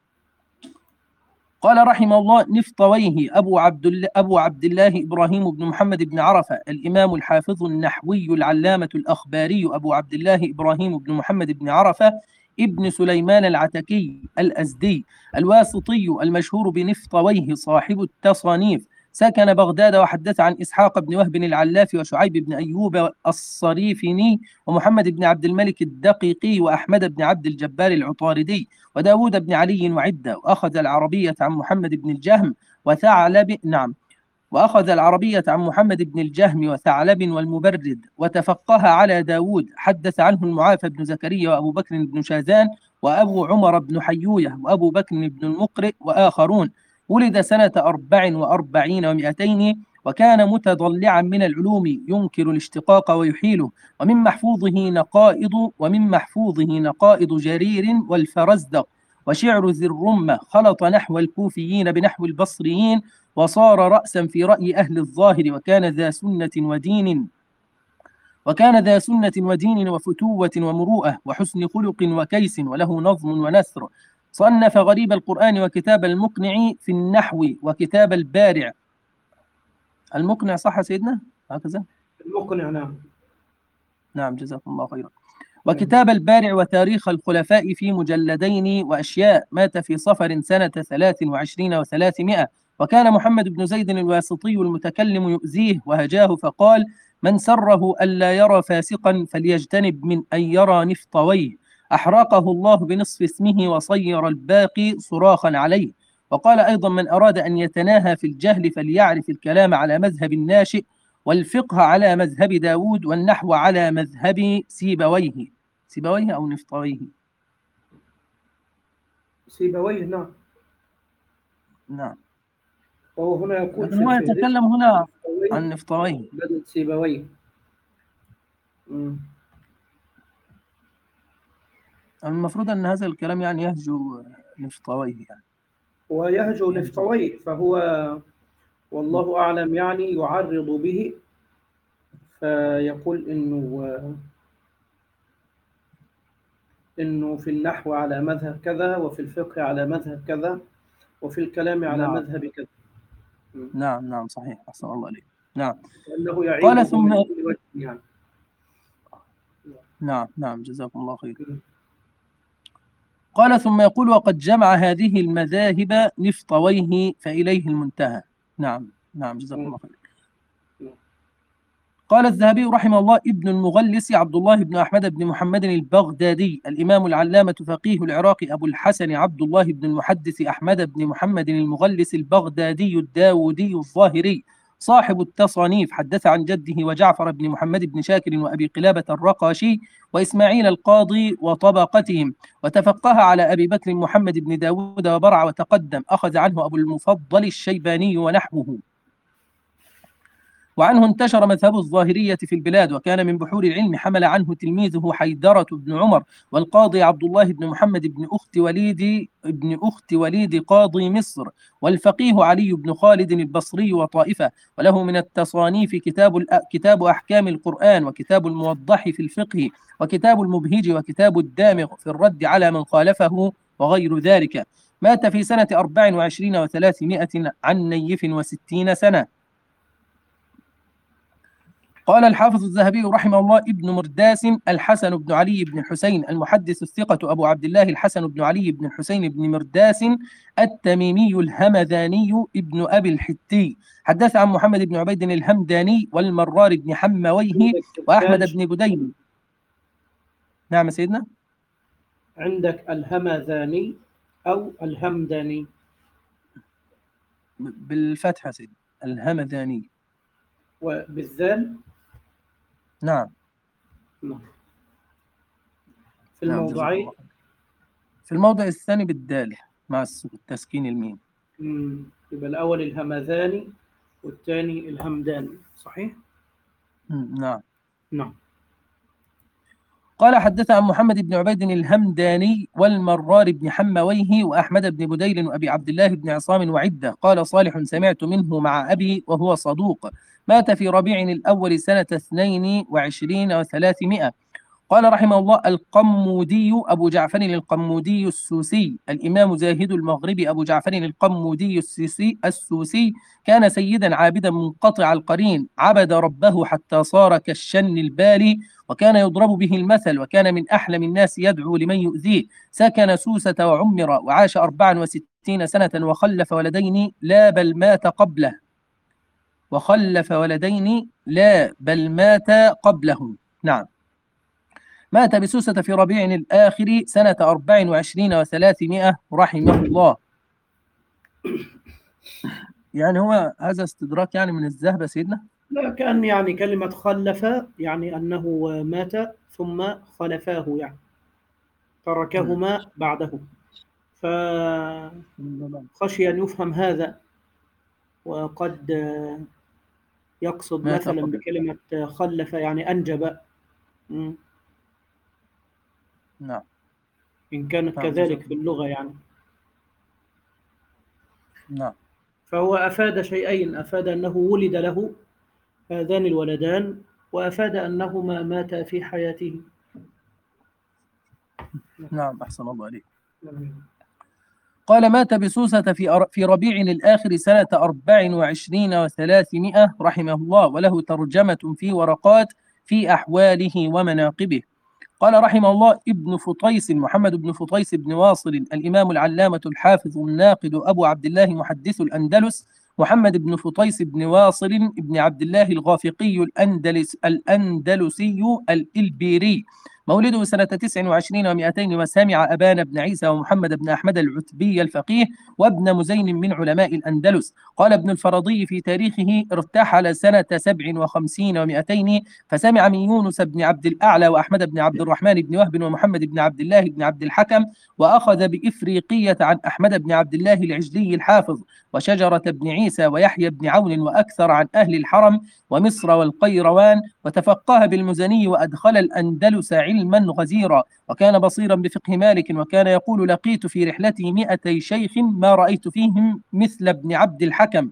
قال رحمه الله: نفطويه أبو عبد الله أبو عبد الله إبراهيم بن محمد بن عرفة، الإمام الحافظ النحوي العلامة الأخباري أبو عبد الله إبراهيم بن محمد بن عرفة ابن سليمان العتكي الأزدي الواسطي المشهور بنفطويه صاحب التصانيف، سكن بغداد. وحدث عن إسحاق بن وهب العلاف وشعيب بن أيوب الصريفني ومحمد بن عبد الملك الدقيقي وأحمد بن عبد الجبار العطاردي وداود بن علي وعدة. وأخذ العربية عن محمد بن الجهم وثعلب نعم وأخذ العربية عن محمد بن الجهم وثعلب والمبرد، وتفقه على داود. حدث عنه المعافى بن زكريا وأبو بكر بن شاذان وأبو عمر بن حيوية وأبو بكر بن المقرئ وآخرون. ولد سنة أربع وأربعين ومئتين، وكان متضلعا من العلوم ينكر الاشتقاق ويحيله. ومن محفوظه نقائض ومن محفوظه نقائض جرير والفرزدق وشعر ذي الرمة، خلط نحو الكوفيين بنحو البصريين، وصار رأسا في رأي أهل الظاهر، وكان ذا سنة ودين وكان ذا سنة ودين وفتوة ومروءة وحسن خلق وكيس، وله نظم ونثر. صنف غريب القرآن وكتاب المقنع في النحو وكتاب البارع. المقنع صح سيدنا؟ هكذا؟ المقنع نعم. نعم جزاكم الله خيرا. وكتاب البارع وتاريخ الخلفاء في مجلدين وأشياء. مات في صفر سنة ثلاث وعشرين وثلاثمائة. وكان محمد بن زيد الواسطي المتكلم يؤذيه وهجاه، فقال: من سره ألا يرى فاسقا فليجتنب من أن يرى نفطويه. أحرقه الله بنصف اسمه وصير الباقي صراخا عليه. وقال أيضا: من أراد أن يتناهى في الجهل فليعرف الكلام على مذهب الناشئ، والفقه على مذهب داود، والنحو على مذهب سيبويه. سيبويه أو نفطويه؟ سيبويه نعم. نعم. وهو هنا يقول لكن هو يتكلم هنا عن نفطويه بدل سيبويه. المفروض أن هذا الكلام يعني يهجو نفطويه يعني. ويهجو نفطويه، فهو والله أعلم يعني يعرض به، فيقول إنه إنه في النحو على مذهب كذا، وفي الفقه على مذهب كذا، وفي الكلام على نعم. مذهب كذا. نعم نعم صحيح، أحسن الله عليك. نعم. وأنه يعيب قال ثم من كل وجه يعني. نعم نعم جزاكم الله خير. قال ثم يقول: وقد جمع هذه المذاهب نفطويه فإليه المنتهى. نعم نعم جزاكم الله خير. قال الذهبي رحمه الله: ابن المغلس عبد الله بن أحمد بن محمد البغدادي، الإمام العلامة فقيه العراق أبو الحسن عبد الله بن المحدث أحمد بن محمد المغلس البغدادي الداودي الظاهري صاحب التصانيف. حدث عن جده وجعفر بن محمد بن شاكر وأبي قلابة الرقاشي وإسماعيل القاضي وطبقتهم، وتفقه على أبي بكر محمد بن داود وبرع وتقدم. أخذ عنه أبو المفضل الشيباني ونحوه. وعنه انتشر مذهب الظاهرية في البلاد، وكان من بحور العلم حمل عنه تلميذه حيدرة بن عمر، والقاضي عبد الله بن محمد بن أخت وليد بن أخت وليد قاضي مصر، والفقيه علي بن خالد البصري وطائفة. وله من التصانيف كتاب كتاب أحكام القرآن، وكتاب الموضح في الفقه، وكتاب المبهج، وكتاب الدامغ في الرد على من خالفه، وغير ذلك. مات في سنة أربع وعشرين وثلاثمائة عن نيف وستين سنة. قال الحافظ الذهبي رحمه الله: ابن مرداس الحسن بن علي بن الحسين المحدث الثقة أبو عبد الله الحسن بن علي بن الحسين بن مرداس التميمي الهمذاني ابن أبي الحتي، حدث عن محمد بن عبيد الهمداني والمرار بن حمويه وأحمد بن بدين. نعم سيدنا. عندك الهمذاني أو الهمداني؟ بالفتحة سيدنا، الهمذاني. وبالذال؟ نعم. نعم. في الموضعين؟ في الموضع الثاني بالدال مع التسكين الميم. امم يبقى الأول الهمذاني والثاني الهمداني، صحيح؟ نعم. نعم. قال: حدث عن محمد بن عبيد الهمداني والمرار بن حمويه وأحمد بن بديل وأبي عبد الله بن عصام وعدة. قال صالح: سمعت منه مع أبي وهو صدوق. مات في ربيع الأول سنة اثنين وعشرين وثلاثمائة. قال رحمه الله: القمودي أبو جعفر القمودي السوسي الإمام زاهد المغربي أبو جعفر القمودي السوسي السوسي كان سيدا عابدا منقطع القرين، عبد ربه حتى صار كالشن البالي، وكان يضرب به المثل، وكان من أحلم الناس يدعو لمن يؤذيه. سكن سوسة وعمر، وعاش أربعا وستين سنة، وخلف ولدين لا بل مات قبله وخلف ولدين لا بل مات قبله نعم. مات بسوسة في ربيع الآخر سنة أربع وعشرين وثلاثمائة رحمه الله. يعني هو هذا استدراك يعني من الذهب سيدنا؟ لا، كان يعني كلمة خلف يعني أنه مات ثم خلفاه، يعني تركهما بعده، فخشي أن يفهم هذا، وقد يقصد مثلا بكلمة خلف يعني أنجب. م. نعم. إن كانت نعم. كذلك في اللغة يعني. نعم. فهو أفاد شيئين: أفاد أنه ولد له هذان الولدان، وأفاد أنهما ماتا في حياته. نعم. أحسن الله عليك. قال: مات بسوسة في في ربيع الآخر سنة أربع وعشرين وثلاثمائة رحمه الله، وله ترجمة في ورقات في أحواله ومناقبه. قال رحمه الله: ابن فطيس محمد بن فطيس بن واصل الإمام العلامة الحافظ الناقد أبو عبد الله محدث الأندلس، محمد بن فطيس بن واصل بن عبد الله الغافقي الأندلس الأندلسي الإلبيري، مولده سنة تسع وعشرين ومائتين، وسمع أبان بن عيسى ومحمد بن أحمد العتبي الفقيه وابن مزين من علماء الأندلس. قال ابن الفرضي في تاريخه: ارتحل سنة سبع وخمسين ومائتين، فسمع من يونس بن عبد الأعلى وأحمد بن عبد الرحمن بن وهب ومحمد بن عبد الله بن عبد الحكم، وأخذ بإفريقية عن أحمد بن عبد الله العجلي الحافظ، وشجرة بن عيسى ويحيى بن عون، وأكثر عن أهل الحرم ومصر والقيروان، وتفقه بالمزني، وأدخل الأندلس علما غزيرا، وكان بصيرا بفقه مالك، وكان يقول: لقيت في رحلتي مئتي شيخ ما رأيت فيهم مثل ابن عبد الحكم.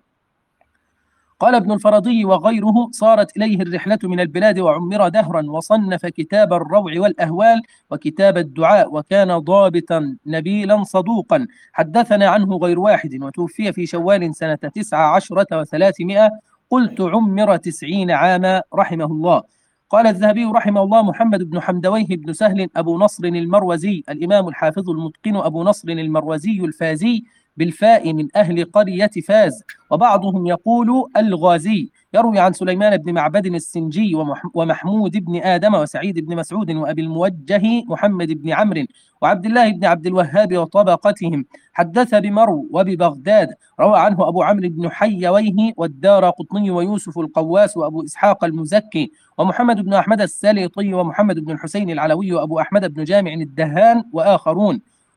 قال ابن الفرضي وغيره: صارت إليه الرحلة من البلاد وعمر دهرا، وصنف كتاب الروع والأهوال وكتاب الدعاء، وكان ضابطا نبيلا صدوقا. حدثنا عنه غير واحد، وتوفي في شوال سنة تسع عشرة وثلاثمائة. قلت: عمر تسعين عاما رحمه الله. قال الذهبي رحمه الله: محمد بن حمدويه بن سهل أبو نصر المروزي الإمام الحافظ المتقن أبو نصر المروزي الفازي بالفاء، من أهل قرية فاز، وبعضهم يقول الغازي. يروي عن سليمان بن معبد السنجي ومحمود بن آدم وسعيد بن مسعود وأبي الموجه محمد بن عمرو وعبد الله بن عبد الوهاب وطبقتهم. حدث بمرو وببغداد. روى عنه أبو عمرو بن حيويه والدار قطني ويوسف القواس وأبو إسحاق المزكي ومحمد بن أحمد السليطي ومحمد بن الحسين العلوي وأبو أحمد بن جامع الدهان وآخرون.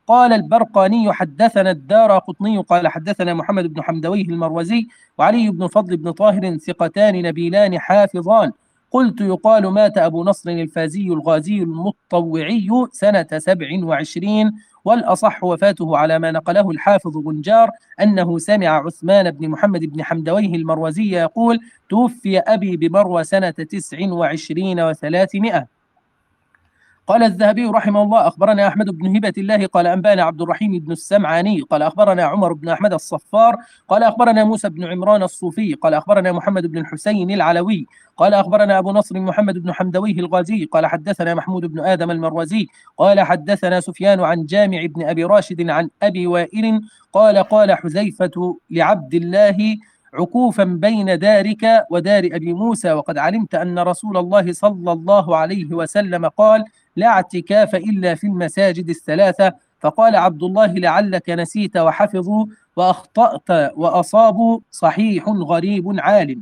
قال البرقاني حدثنا الدارقطني قال حدثنا محمد بن حمدويه المروزي وعلي بن فضل بن طاهر ثقتان نبيلان حافظان. قلت يقال مات أبو نصر الفازي الغازي المطوعي سنة سبع وعشرين، والأصح وفاته على ما نقله الحافظ بنجار أنه سمع عثمان بن محمد بن حمدويه المروزي يقول توفي أبي بمروى سنة تسع وعشرين وثلاثمائة. قال الذهبي رحمه الله أخبرنا أحمد بن هبة الله قال أنبانا عبد الرحيم بن السمعاني قال أخبرنا عمر بن أحمد الصفار قال أخبرنا موسى بن عمران الصوفي قال أخبرنا محمد بن الحسين العلوي قال أخبرنا أبو نصر محمد بن حمدويه الغازي قال حدثنا محمود بن آدم المروزي قال حدثنا سفيان عن جامع بن أبي راشد عن أبي وائل قال قال حذيفة لعبد الله عكوفا بين دارك ودار أبي موسى وقد علمت أن رسول الله صلى الله عليه وسلم قال لا اعتكاف إلا في المساجد الثلاثة. فقال عبد الله لعلك نسيت وحفظوا وأخطأت وأصابوا صحيح غريب عالم.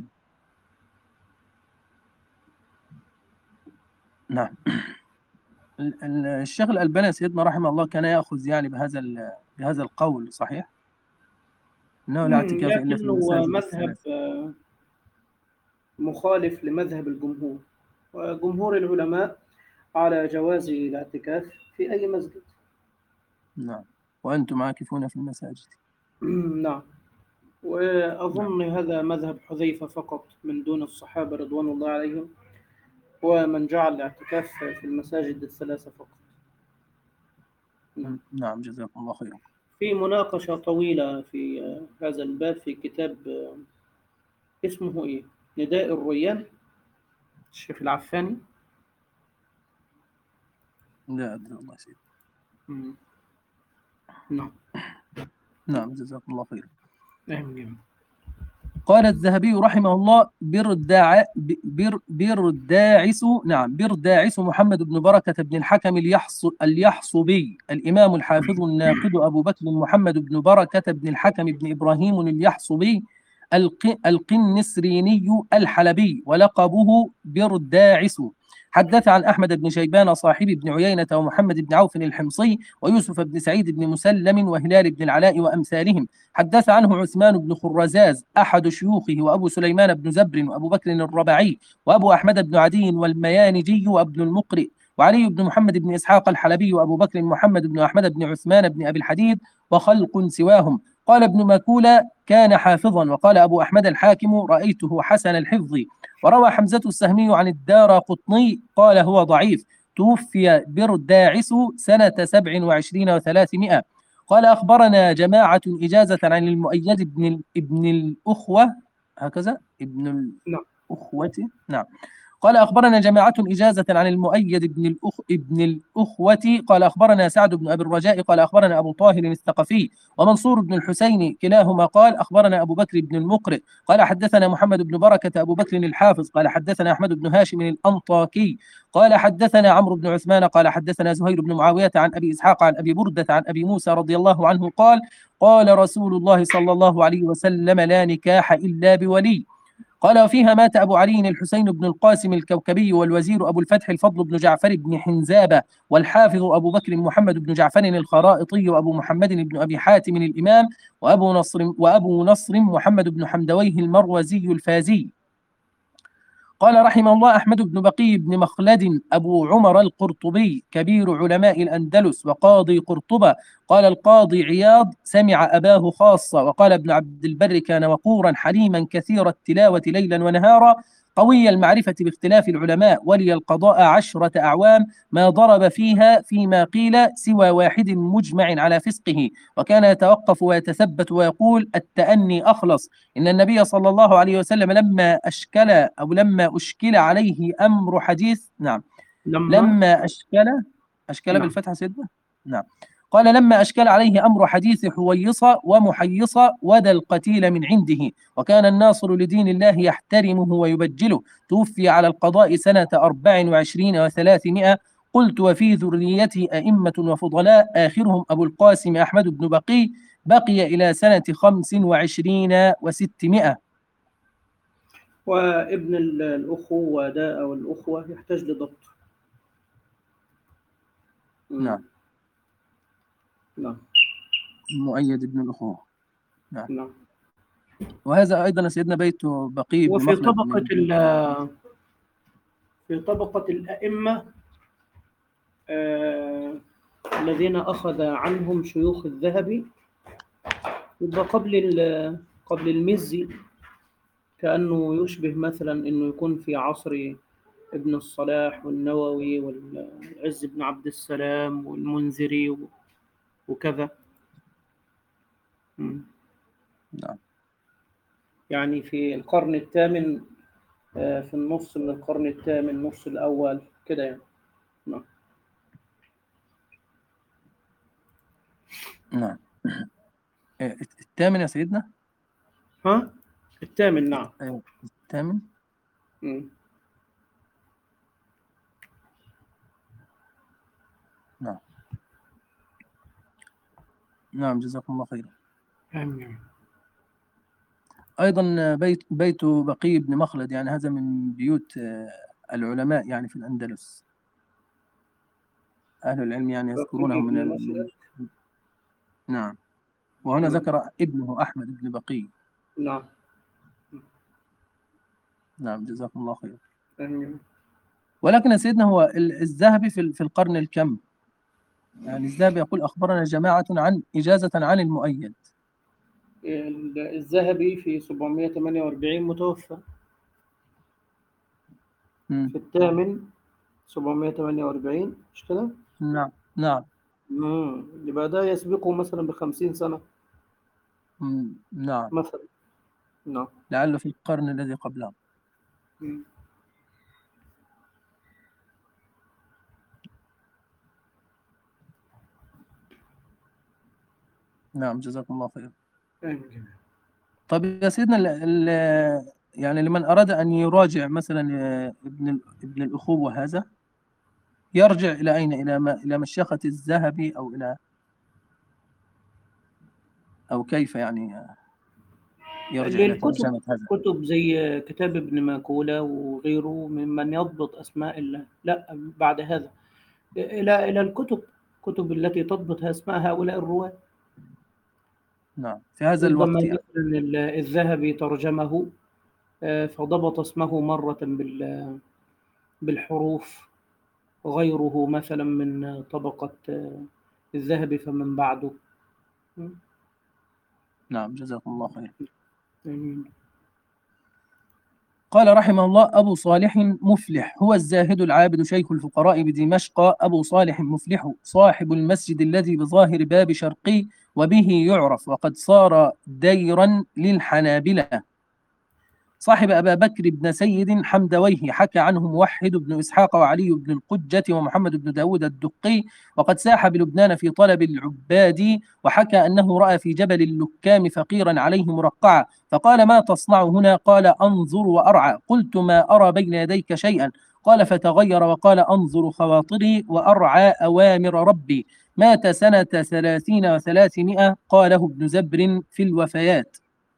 نعم. الشيخ الألباني سيدنا رحمه الله كان يأخذ يعني بهذا بهذا القول صحيح؟ إنه لا اعتكاف إلا في المساجد مذهب الثلاثة. مخالف لمذهب الجمهور، وجمهور العلماء على جواز الاعتكاف في أي مسجد. نعم، وأنتم عاكفون في المساجد. نعم، وأظن نعم. هذا مذهب حذيفة فقط من دون الصحابة رضوان الله عليهم، ومن جعل الاعتكاف في المساجد الثلاثة فقط. نعم, نعم جزاكم الله خيرا. في مناقشة طويلة في هذا الباب في كتاب اسمه إيه؟ نداء الريان الشيخ العفاني. لا أدري الله سيد. نعم نعم جزاكم الله خيرا. آمين. قال الذهبي رحمه الله برداع بر برداعس نعم برداعس محمد بن بركة بن الحكم اليحص اليحصبي الإمام الحافظ الناقد أبو بكر محمد بن بركة بن الحكم بن إبراهيم اليحصبي القنسريني الحلبي ولقبه برداعس. حدث عن أحمد بن شيبان صاحب بن عيينة ومحمد بن عوف الحمصي ويوسف بن سعيد بن مسلم وهلال بن العلاء وأمثالهم. حدث عنه عثمان بن خرزاز أحد شيوخه وأبو سليمان بن زبر وأبو بكر الربعي وأبو أحمد بن عدي والميانجي وابن المقرئ وعلي بن محمد بن إسحاق الحلبي وأبو بكر محمد بن أحمد بن عثمان بن أبي الحديد وخلق سواهم. قال ابن مكولة كان حافظا. وقال أبو أحمد الحاكم رأيته حسن الحفظ. وروى حمزة السهمي عن الدارقطني قال هو ضعيف. توفي برداعس سنة سبع وعشرين وثلاثمائة. قال أخبرنا جماعة إجازة عن المؤيد بن ابن الأخوة هكذا ابن الأخوة نعم. قال أخبرنا جماعة إجازة عن المؤيد بن الأخ ابن الأخوة. قال أخبرنا سعد بن أبي الرجاء قال أخبرنا أبو طاهر الثقفي ومنصور بن الحسين كلاهما قال أخبرنا أبو بكر بن المقرئ قال حدثنا محمد بن بركة أبو بكر الحافظ قال حدثنا أحمد بن هاشم الأنطاكي قال حدثنا عمرو بن عثمان قال حدثنا زهير بن معاوية عن أبي إسحاق عن أبي بردة عن أبي موسى رضي الله عنه قال قال رسول الله صلى الله عليه وسلم لا نكاح إلا بولي. قال وفيها مات أبو علي الحسين بن القاسم الكوكبي والوزير أبو الفتح الفضل بن جعفر بن حنزابة والحافظ أبو بكر محمد بن جعفر الخرائطي وأبو محمد بن أبي حاتم الإمام وأبو نصر وأبو نصر محمد بن حمدويه المروزي الفازي. قال رحمه الله أحمد بن بقي بن مخلد أبو عمر القرطبي كبير علماء الأندلس وقاضي قرطبة. قال القاضي عياض سمع أباه خاصة. وقال ابن عبد البر كان وقورا حليما كثير التلاوة ليلا ونهارا قوي المعرفة باختلاف العلماء ولي القضاء عشرة أعوام ما ضرب فيها فيما قيل سوى واحد مجمع على فسقه. وكان يتوقف ويتثبت ويقول التأني أخلص. إن النبي صلى الله عليه وسلم لما أشكل أو لما أشكل عليه أمر حديث نعم لما, لما أشكل أشكل نعم. بالفتحة سيدنا نعم. قال لما أشكل عليه أمر حديث حويصة ومحيصة ودى القتيل من عنده وكان الناصر لدين الله يحترمه ويبجله. توفي على القضاء سنة أربع وعشرين وثلاثمائة. قلت وفي ذريته أئمة وفضلاء آخرهم أبو القاسم أحمد بن بقي بقي إلى سنة خمس وعشرين وستمائة. وابن الأخوة ده أو الأخوة يحتاج لضبط. نعم نعم المؤيد بن الأخوة. نعم. نعم. وهذا أيضا سيدنا بيت بقي بن وفي مخلد طبقة من ال- في طبقة الأئمة آه، الذين أخذ عنهم شيوخ الذهبي، يبقى قبل ال- قبل المزي، كأنه يشبه مثلا إنه يكون في عصر ابن الصلاح والنووي والعز بن عبد السلام والمنذري و- وكذا. مم. نعم. يعني في القرن الثامن، آه، في النص من القرن الثامن، النص الأول كده يعني. نعم. نعم. إيه، الثامن يا سيدنا؟ ها؟ الثامن. نعم. أيوة، الثامن. مم. نعم. نعم جزاكم الله خيرا. آمين. أيضا بيت بيت بقي بن مخلد، يعني هذا من بيوت آه، العلماء يعني في الأندلس. أهل العلم يعني يذكرونه بقي من بن ال... مخلد. من- نعم. وهنا مم. ذكر ابنه أحمد بن بقي. نعم. نعم جزاكم الله خيرا. آمين. ولكن يا سيدنا هو ال- الذهبي في ال- في القرن الكم؟ يعني الذهبي يقول أخبرنا جماعة عن إجازة عن المؤيد. ال- الذهبي في سبعمائة وثمانية وأربعين متوفى، مم. في الثامن سبعمائة وثمانية وأربعين، مش كده؟ نعم. نعم. مم. يبقى ده يسبقه مثلا بخمسين سنة مم. نعم. مثلا. نعم. لعله في القرن الذي قبله. مم. نعم جزاكم الله خير. آمين. طيب يا سيدنا ال ال يعني لمن أراد أن يراجع مثلا آه، ابن ال- ابن الأخوة هذا، يرجع إلى أين؟ إلى ما إلى مشيخة الذهبي أو إلى أو كيف يعني آه، يرجع إلى للكتب، ترجمة هذا؟ كتب زي كتاب ابن ماكولة وغيره ممن يضبط أسماء الله. لا، بعد هذا إلى إلى الكتب، كتب التي تضبط أسماء هؤلاء الرواة. نعم في هذا ربما الوقت يعني. مثلا ال- الذهبي ترجمه، آه، فضبط اسمه مرة بال- بالحروف، غيره مثلا من طبقة آه، الذهبي فمن بعده. نعم جزاكم الله خير. آمين. قال رحمه الله: أبو صالح مفلح هو الزاهد العابد شيخ الفقراء بدمشق، أبو صالح مفلح صاحب المسجد الذي بظاهر باب شرقي وبه يعرف، وقد صار ديرا للحنابلة. صاحب أبا بكر بن سيد حمدويه، حكى عنه موحد بن إسحاق وعلي بن القجة ومحمد بن داود الدقي، وقد ساح بلبنان في طلب العباد، وحكى أنه رأى في جبل اللكام فقيرا عليه مرقعا، فقال: ما تصنع هنا؟ قال: أنظر وأرعى. قلت: ما أرى بين يديك شيئا؟ قال: فتغير وقال: أنظر خواطري وأرعى أوامر ربي. مات سنة ثلاثين وثلاثمائة، قاله ابن زبر في الوفيات.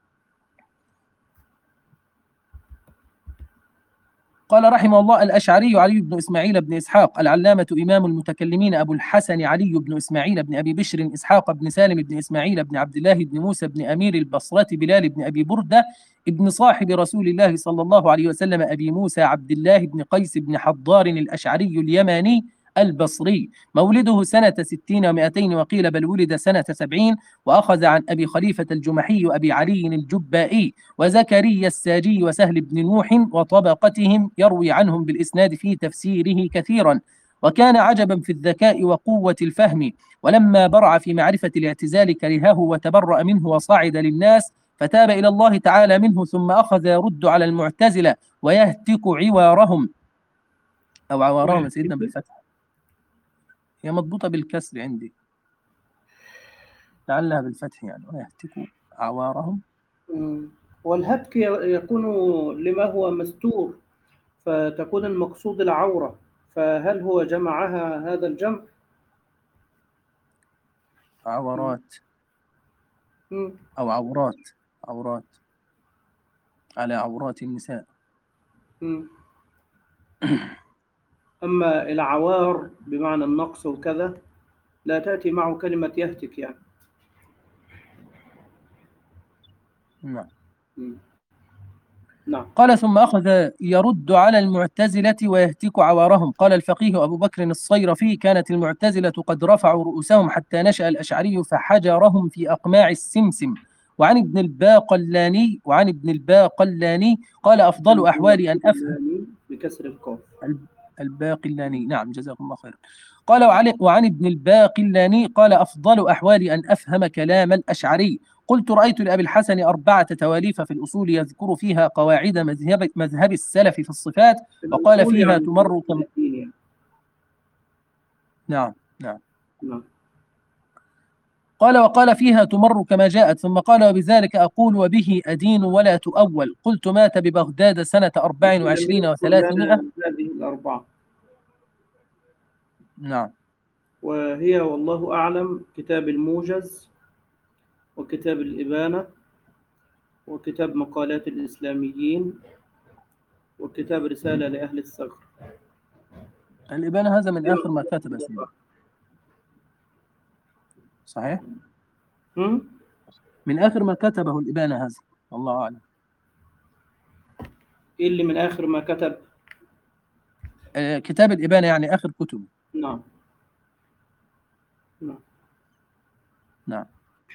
قال رحمه الله: الأشعري علي بن إسماعيل بن إسحاق، العلامة إمام المتكلمين أبو الحسن علي بن إسماعيل بن أبي بشر إسحاق بن سالم بن إسماعيل بن عبد الله بن موسى بن أمير البصرة بلال بن أبي بردة ابن صاحب رسول الله صلى الله عليه وسلم أبي موسى عبد الله بن قيس بن حضار الأشعري اليماني البصري، مولده سنة ستين ومائتين، وقيل بل ولد سنة سبعين، وأخذ عن أبي خليفة الجمحي وأبي علي الجبائي وزكريا الساجي وسهل بن نوح وطبقتهم، يروي عنهم بالإسناد في تفسيره كثيرا، وكان عجبا في الذكاء وقوة الفهم، ولما برع في معرفة الاعتزال كرهه وتبرأ منه وصعد للناس، فتاب إلى الله تعالى منه، ثم أخذ يرد على المعتزلة ويهتك عوارهم أو عوارهم يا سيدنا بالفتح، هي مضبوطة بالكسر عندي، لعلها بالفتح يعني، ويهتك عوارهم. مم. والهتك يكون لما هو مستور، فتكون المقصود العورة، فهل هو جمعها هذا الجمع؟ عورات مم. أو عورات، عورات على عورات النساء. مم. أما العوار بمعنى النقص وكذا، لا تأتي معه كلمة يهتك يعني. نعم. مم. نعم. قال ثم أخذ يرد على المعتزلة ويهتك عوارهم. قال الفقيه أبو بكر الصيرفي: كانت المعتزلة قد رفعوا رؤوسهم حتى نشأ الأشعري فحجرهم في أقماع السمسم. وعن ابن الباقلاني وعن ابن الباقلاني قال: أفضل أحوالي أن أفهم بكسر القاف. الباقلاني، نعم جزاكم الله خيرا. قال وعن, وعن ابن الباقلاني قال: أفضل أحوالي أن أفهم كلام الأشعري. قلت: رأيت لأبي الحسن أربعة تواليف في الأصول يذكر فيها قواعد مذهب, مذهب السلف في الصفات، وقال فيها يعني تمر كم... يعني. نعم نعم نعم. قال: وقال فيها تمر كما جاءت. ثم قال: وبذلك أقول وبه أدين ولا تؤول. قلت: مات ببغداد سنة أربع وعشرين وثلاثمائة. هذه الأربعة. نعم. وهي والله أعلم كتاب الموجز، وكتاب الإبانة، وكتاب مقالات الإسلاميين، وكتاب رسالة لأهل الثغر. الإبانة هذا من آخر ما كتب سيدي، صحيح؟ هم؟ من آخر ما كتبه الإبانة هذا، الله أعلم. إيه اللي من آخر ما كتب؟ آه كتاب الإبانة يعني آخر كتب. نعم نعم نعم.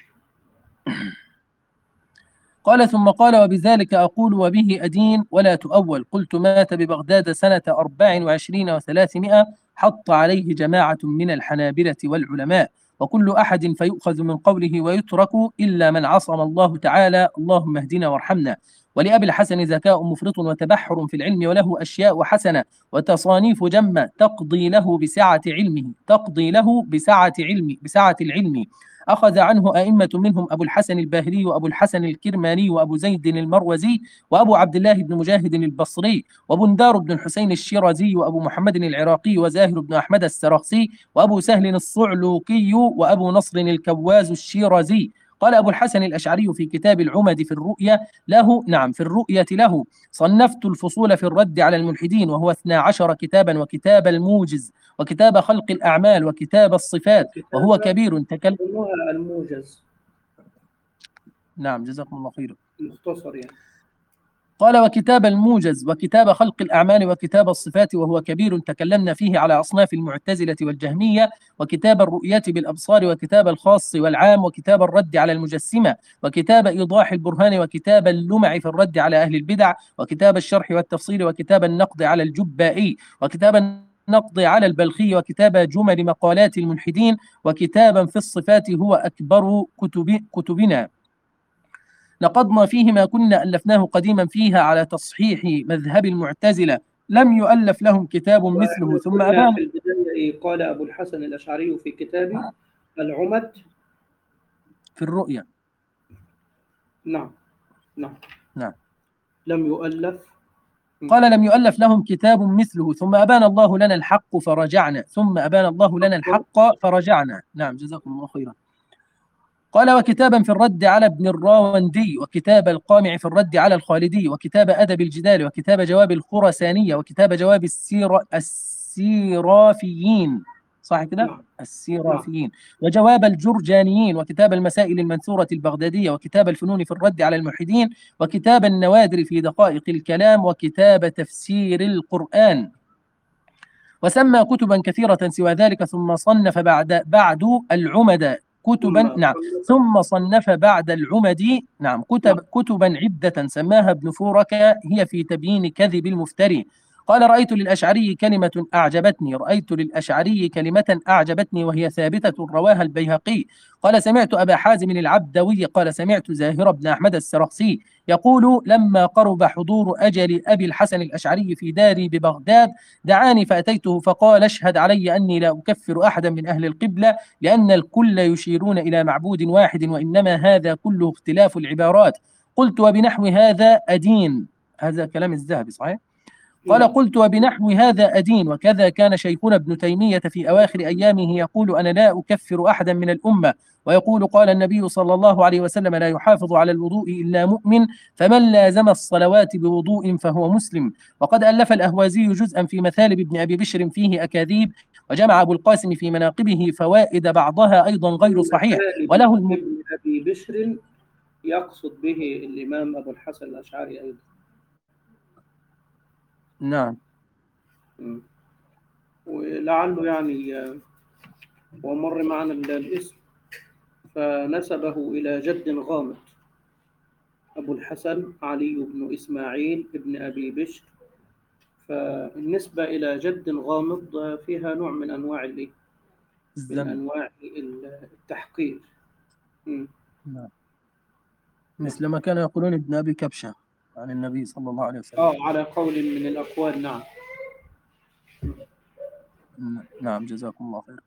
قال ثم قال: وبذلك أقول وبه أدين ولا تؤول. قلت: مات ببغداد سنة أربع وعشرين وثلاثمائة. حط عليه جماعة من الحنابلة والعلماء، وكل أحد فيؤخذ من قوله ويترك إلا من عصم الله تعالى، اللهم اهدنا وارحمنا. ولأبي الحسن ذكاء مفرط وتبحر في العلم، وله أشياء حسنة وتصانيف جمة تقضي له بسعة علمه تقضي له بسعة علم بسعة العلم. أخذ عنه أئمة منهم أبو الحسن الباهلي، وأبو الحسن الكرماني، وأبو زيد المروزي، وأبو عبد الله بن مجاهد البصري، وبندار بن الحسين الشيرازي، وأبو محمد العراقي، وزاهر بن أحمد السرخسي، وأبو سهل الصعلوكي، وأبو نصر الكواز الشيرازي. قال أبو الحسن الأشعري في كتاب العمد في الرؤية له نعم في الرؤية له: صنفت الفصول في الرد على الملحدين، وهو اثنا عشر كتابا، وكتاب الموجز، وكتاب خلق الأعمال، وكتاب الصفات، وهو كبير تكلم. الموجز. نعم جزاكم الله خيرا. مختصر يعني. قال: وكتاب الموجز، وكتاب خلق الأعمال، وكتاب الصفات، وهو كبير تكلمنا فيه على أصناف المعتزلة والجهمية، وكتاب الرؤية بالأبصار، وكتاب الخاص والعام، وكتاب الرد على المجسمة، وكتاب إيضاح البرهان، وكتاب اللمع في الرد على أهل البدع، وكتاب الشرح والتفصيل، وكتاب النقد على الجبائي، وكتاب النقد على البلخي، وكتاب جمل مقالات الملحدين، وكتابا في الصفات هو أكبر كتب كتبنا. نقضنا فيه ما كنا ألفناه قديما فيها على تصحيح مذهب المعتزلة، لم يؤلف لهم كتاب مثله. ثم أبان في البداية قال أبو الحسن الأشعري في كتابه العمد في الرؤيا. نعم نعم نعم. لم يؤلف قال: لم يؤلف لهم كتاب مثله. ثم أبان الله لنا الحق فرجعنا ثم أبان الله لنا الحق فرجعنا نعم جزاكم الله خيرا. قال: وكتابا في الرد على ابن الراوندي، وكتاب القامع في الرد على الخالدي، وكتاب أدب الجدال، وكتاب جواب الخرسانية، وكتاب جواب السير السيرافيين، صح كده؟ نعم. السيرافيين، وجواب الجرجانيين، وكتاب المسائل المنثورة البغدادية، وكتاب الفنون في الرد على الملحدين، وكتاب النوادر في دقائق الكلام، وكتاب تفسير القرآن. وسمى كتبا كثيرة سوى ذلك. ثم صنف بعد بعد العمد كتبا نعم ثم صنف بعد العمد نعم كتب كتبا عدة سماها ابن فورك هي في تبيين كذب المفتري. قال: رأيت للأشعري كلمة أعجبتني رأيت للأشعري كلمة أعجبتني وهي ثابتة رواها البيهقي. قال: سمعت أبا حازم العبدوي قال: سمعت زاهر بن أحمد السرخسي يقول: لما قرب حضور أجل أبي الحسن الأشعري في داري ببغداد دعاني فأتيته فقال: اشهد علي أني لا أكفر أحدا من أهل القبلة، لأن الكل يشيرون إلى معبود واحد، وإنما هذا كله اختلاف العبارات. قلت: وبنحو هذا أدين. هذا كلام الذهبي صحيح. قال قلت وبنحو هذا أدين. وكذا كان شيخنا ابن تيمية في أواخر أيامه يقول أنا لا أكفر أحدا من الأمة، ويقول قال النبي صلى الله عليه وسلم لا يحافظ على الوضوء إلا مؤمن، فمن لازم الصلوات بوضوء فهو مسلم. وقد ألف الأهوازي جزءا في مثالب ابن أبي بشر فيه أكاذيب، وجمع أبو القاسم في مناقبه فوائد بعضها أيضا غير صحيح وله الم... ابن أبي بشر يقصد به الإمام أبو الحسن الأشعري أيضا. نعم. م. ولعله يعني ومر معنا الاسم فنسبه إلى جد غامض، أبو الحسن علي بن إسماعيل بن أبي بشر، فالنسبة إلى جد غامض فيها نوع من أنواع من أنواع التحقير. م. نعم. مثل ما كانوا يقولون ابن أبي كبشة عن النبي صلى الله عليه وسلم. آه على قول من الأقوال. نعم. نعم جزاكم الله خير.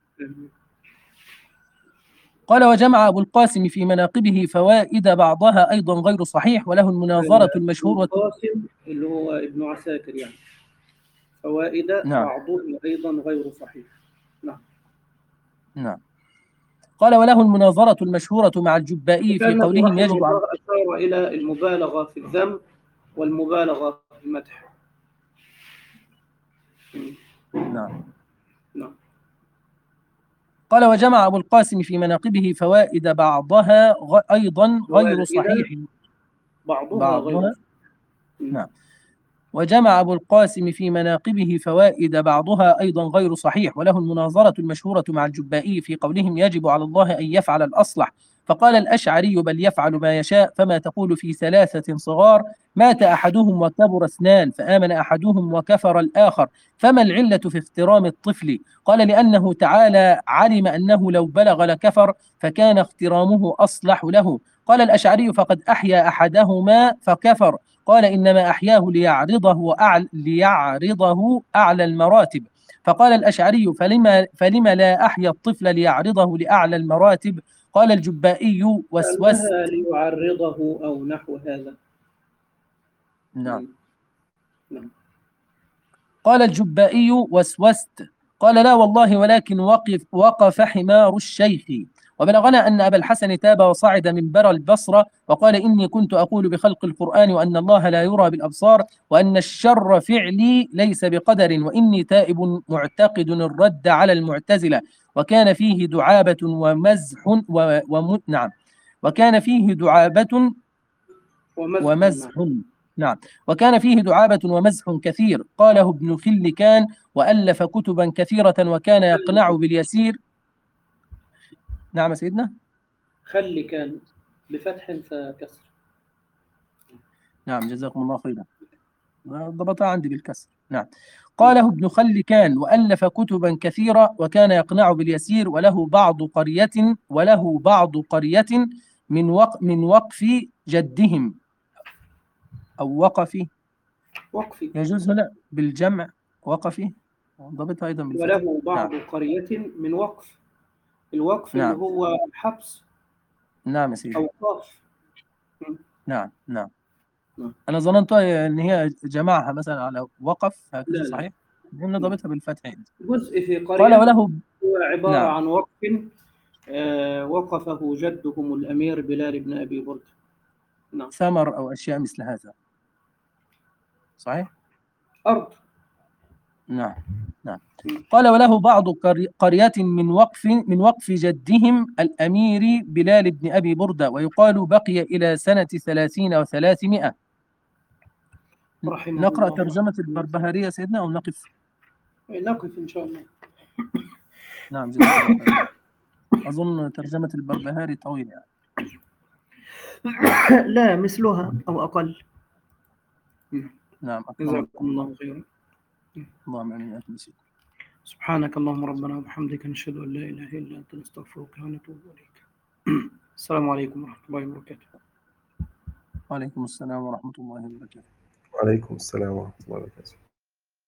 قال وجمع أبو القاسم في مناقبه فوائد بعضها أيضا غير صحيح وله المناظرة المشهورة. القاسم اللي هو ابن عساكر يعني، فوائد نعم. بعضها أيضا غير صحيح. نعم. نعم. قال وله المناظرة المشهورة مع الجبائي في قولهم يجب على أشار إلى المبالغة في الذم والمبالغة في المدح. نعم. نعم. قال وجمع أبو القاسم في مناقبه فوائد بعضها غ... أيضا غير صحيح. بعضها, بعضها غير. نعم. وجمع أبو القاسم في مناقبه فوائد بعضها أيضا غير صحيح وله المناظرة المشهورة مع الجبائي في قولهم يجب على الله أن يفعل الأصلح، فقال الأشعري بل يفعل ما يشاء، فما تقول في ثلاثة صغار مات أحدهم وكبر اثنان فآمن أحدهم وكفر الآخر، فما العلة في اخترام الطفل؟ قال لأنه تعالى علم أنه لو بلغ لكفر فكان اخترامه أصلح له. قال الأشعري فقد أحيا أحدهما فكفر، قال إنما أحياه ليعرضه أعلى, ليعرضه أعلى المراتب. فقال الأشعري فلما, فلما لا أحيا الطفل ليعرضه لأعلى المراتب؟ قال الجبائي وسوست ليعرضه أو نحو هذا. نعم. نعم. قال الجبائي وسوست. قال لا والله ولكن وقف, وقف حمار الشيخ. وبلغنا أن أبا الحسن تاب وصعد منبر البصرة وقال إني كنت أقول بخلق القرآن وأن الله لا يرى بالأبصار وأن الشر فعلي ليس بقدر وإني تائب معتقد الرد على المعتزلة. وكان فيه دعابة ومزح و... وم... نعم وكان فيه دعابة ومزح, ومزح. نعم. وكان فيه دعابة ومزح كثير قاله ابن خلكان وألف كتبا كثيرة وكان يقنع باليسير. نعم سيدنا. خلي كان بفتح فكسر. نعم جزاكم الله خيرا. ضبطها عندي بالكسر. نعم. قاله ابن خلكان وألف كتبا كثيرة وكان يقنع باليسير وله بعض قرية وله بعض قرية من وق من وقف جدهم أو وقفي وقفي يجوز هنا بالجمع وقفي ضبطها أيضا بالفتح. وله بعض نعم. قرية من وقف. الوقف نعم. اللي هو حبس. نعم سيدي. أو قاف. نعم نعم. أنا ظننت أن هي جمعها مثلا على وقف هكذا صحيح؟ قلنا ضبطها بالفتح. جزء في قرية قال وله هو عبارة نعم. عن وقف آه وقفه جدهم الأمير بلال بن أبي برد. نعم. ثمر أو أشياء مثل هذا صحيح؟ أرض. نعم نعم. قال وله بعض قريات من وقف من وقف جدهم الأمير بلال بن أبي بردة ويقال بقي إلى سنة ثلاثين وثلاثمائة. نقرأ ترجمة البربهارية سيدنا أو نقف؟ نقف إن شاء الله. نعم جزاك الله خير. أظن ترجمة البربهاري طويلة يعني. لا مثلها أو أقل. نعم جزاكم الله خيرا. اللهم آمين. سبحانك اللهم ربنا وبحمدك نشهد أن لا إله إلا أنت نستغفرك ونتوب إليك. السلام عليكم ورحمة الله وبركاته. وعليكم السلام ورحمة الله وبركاته. وعليكم السلام ورحمة الله وبركاته.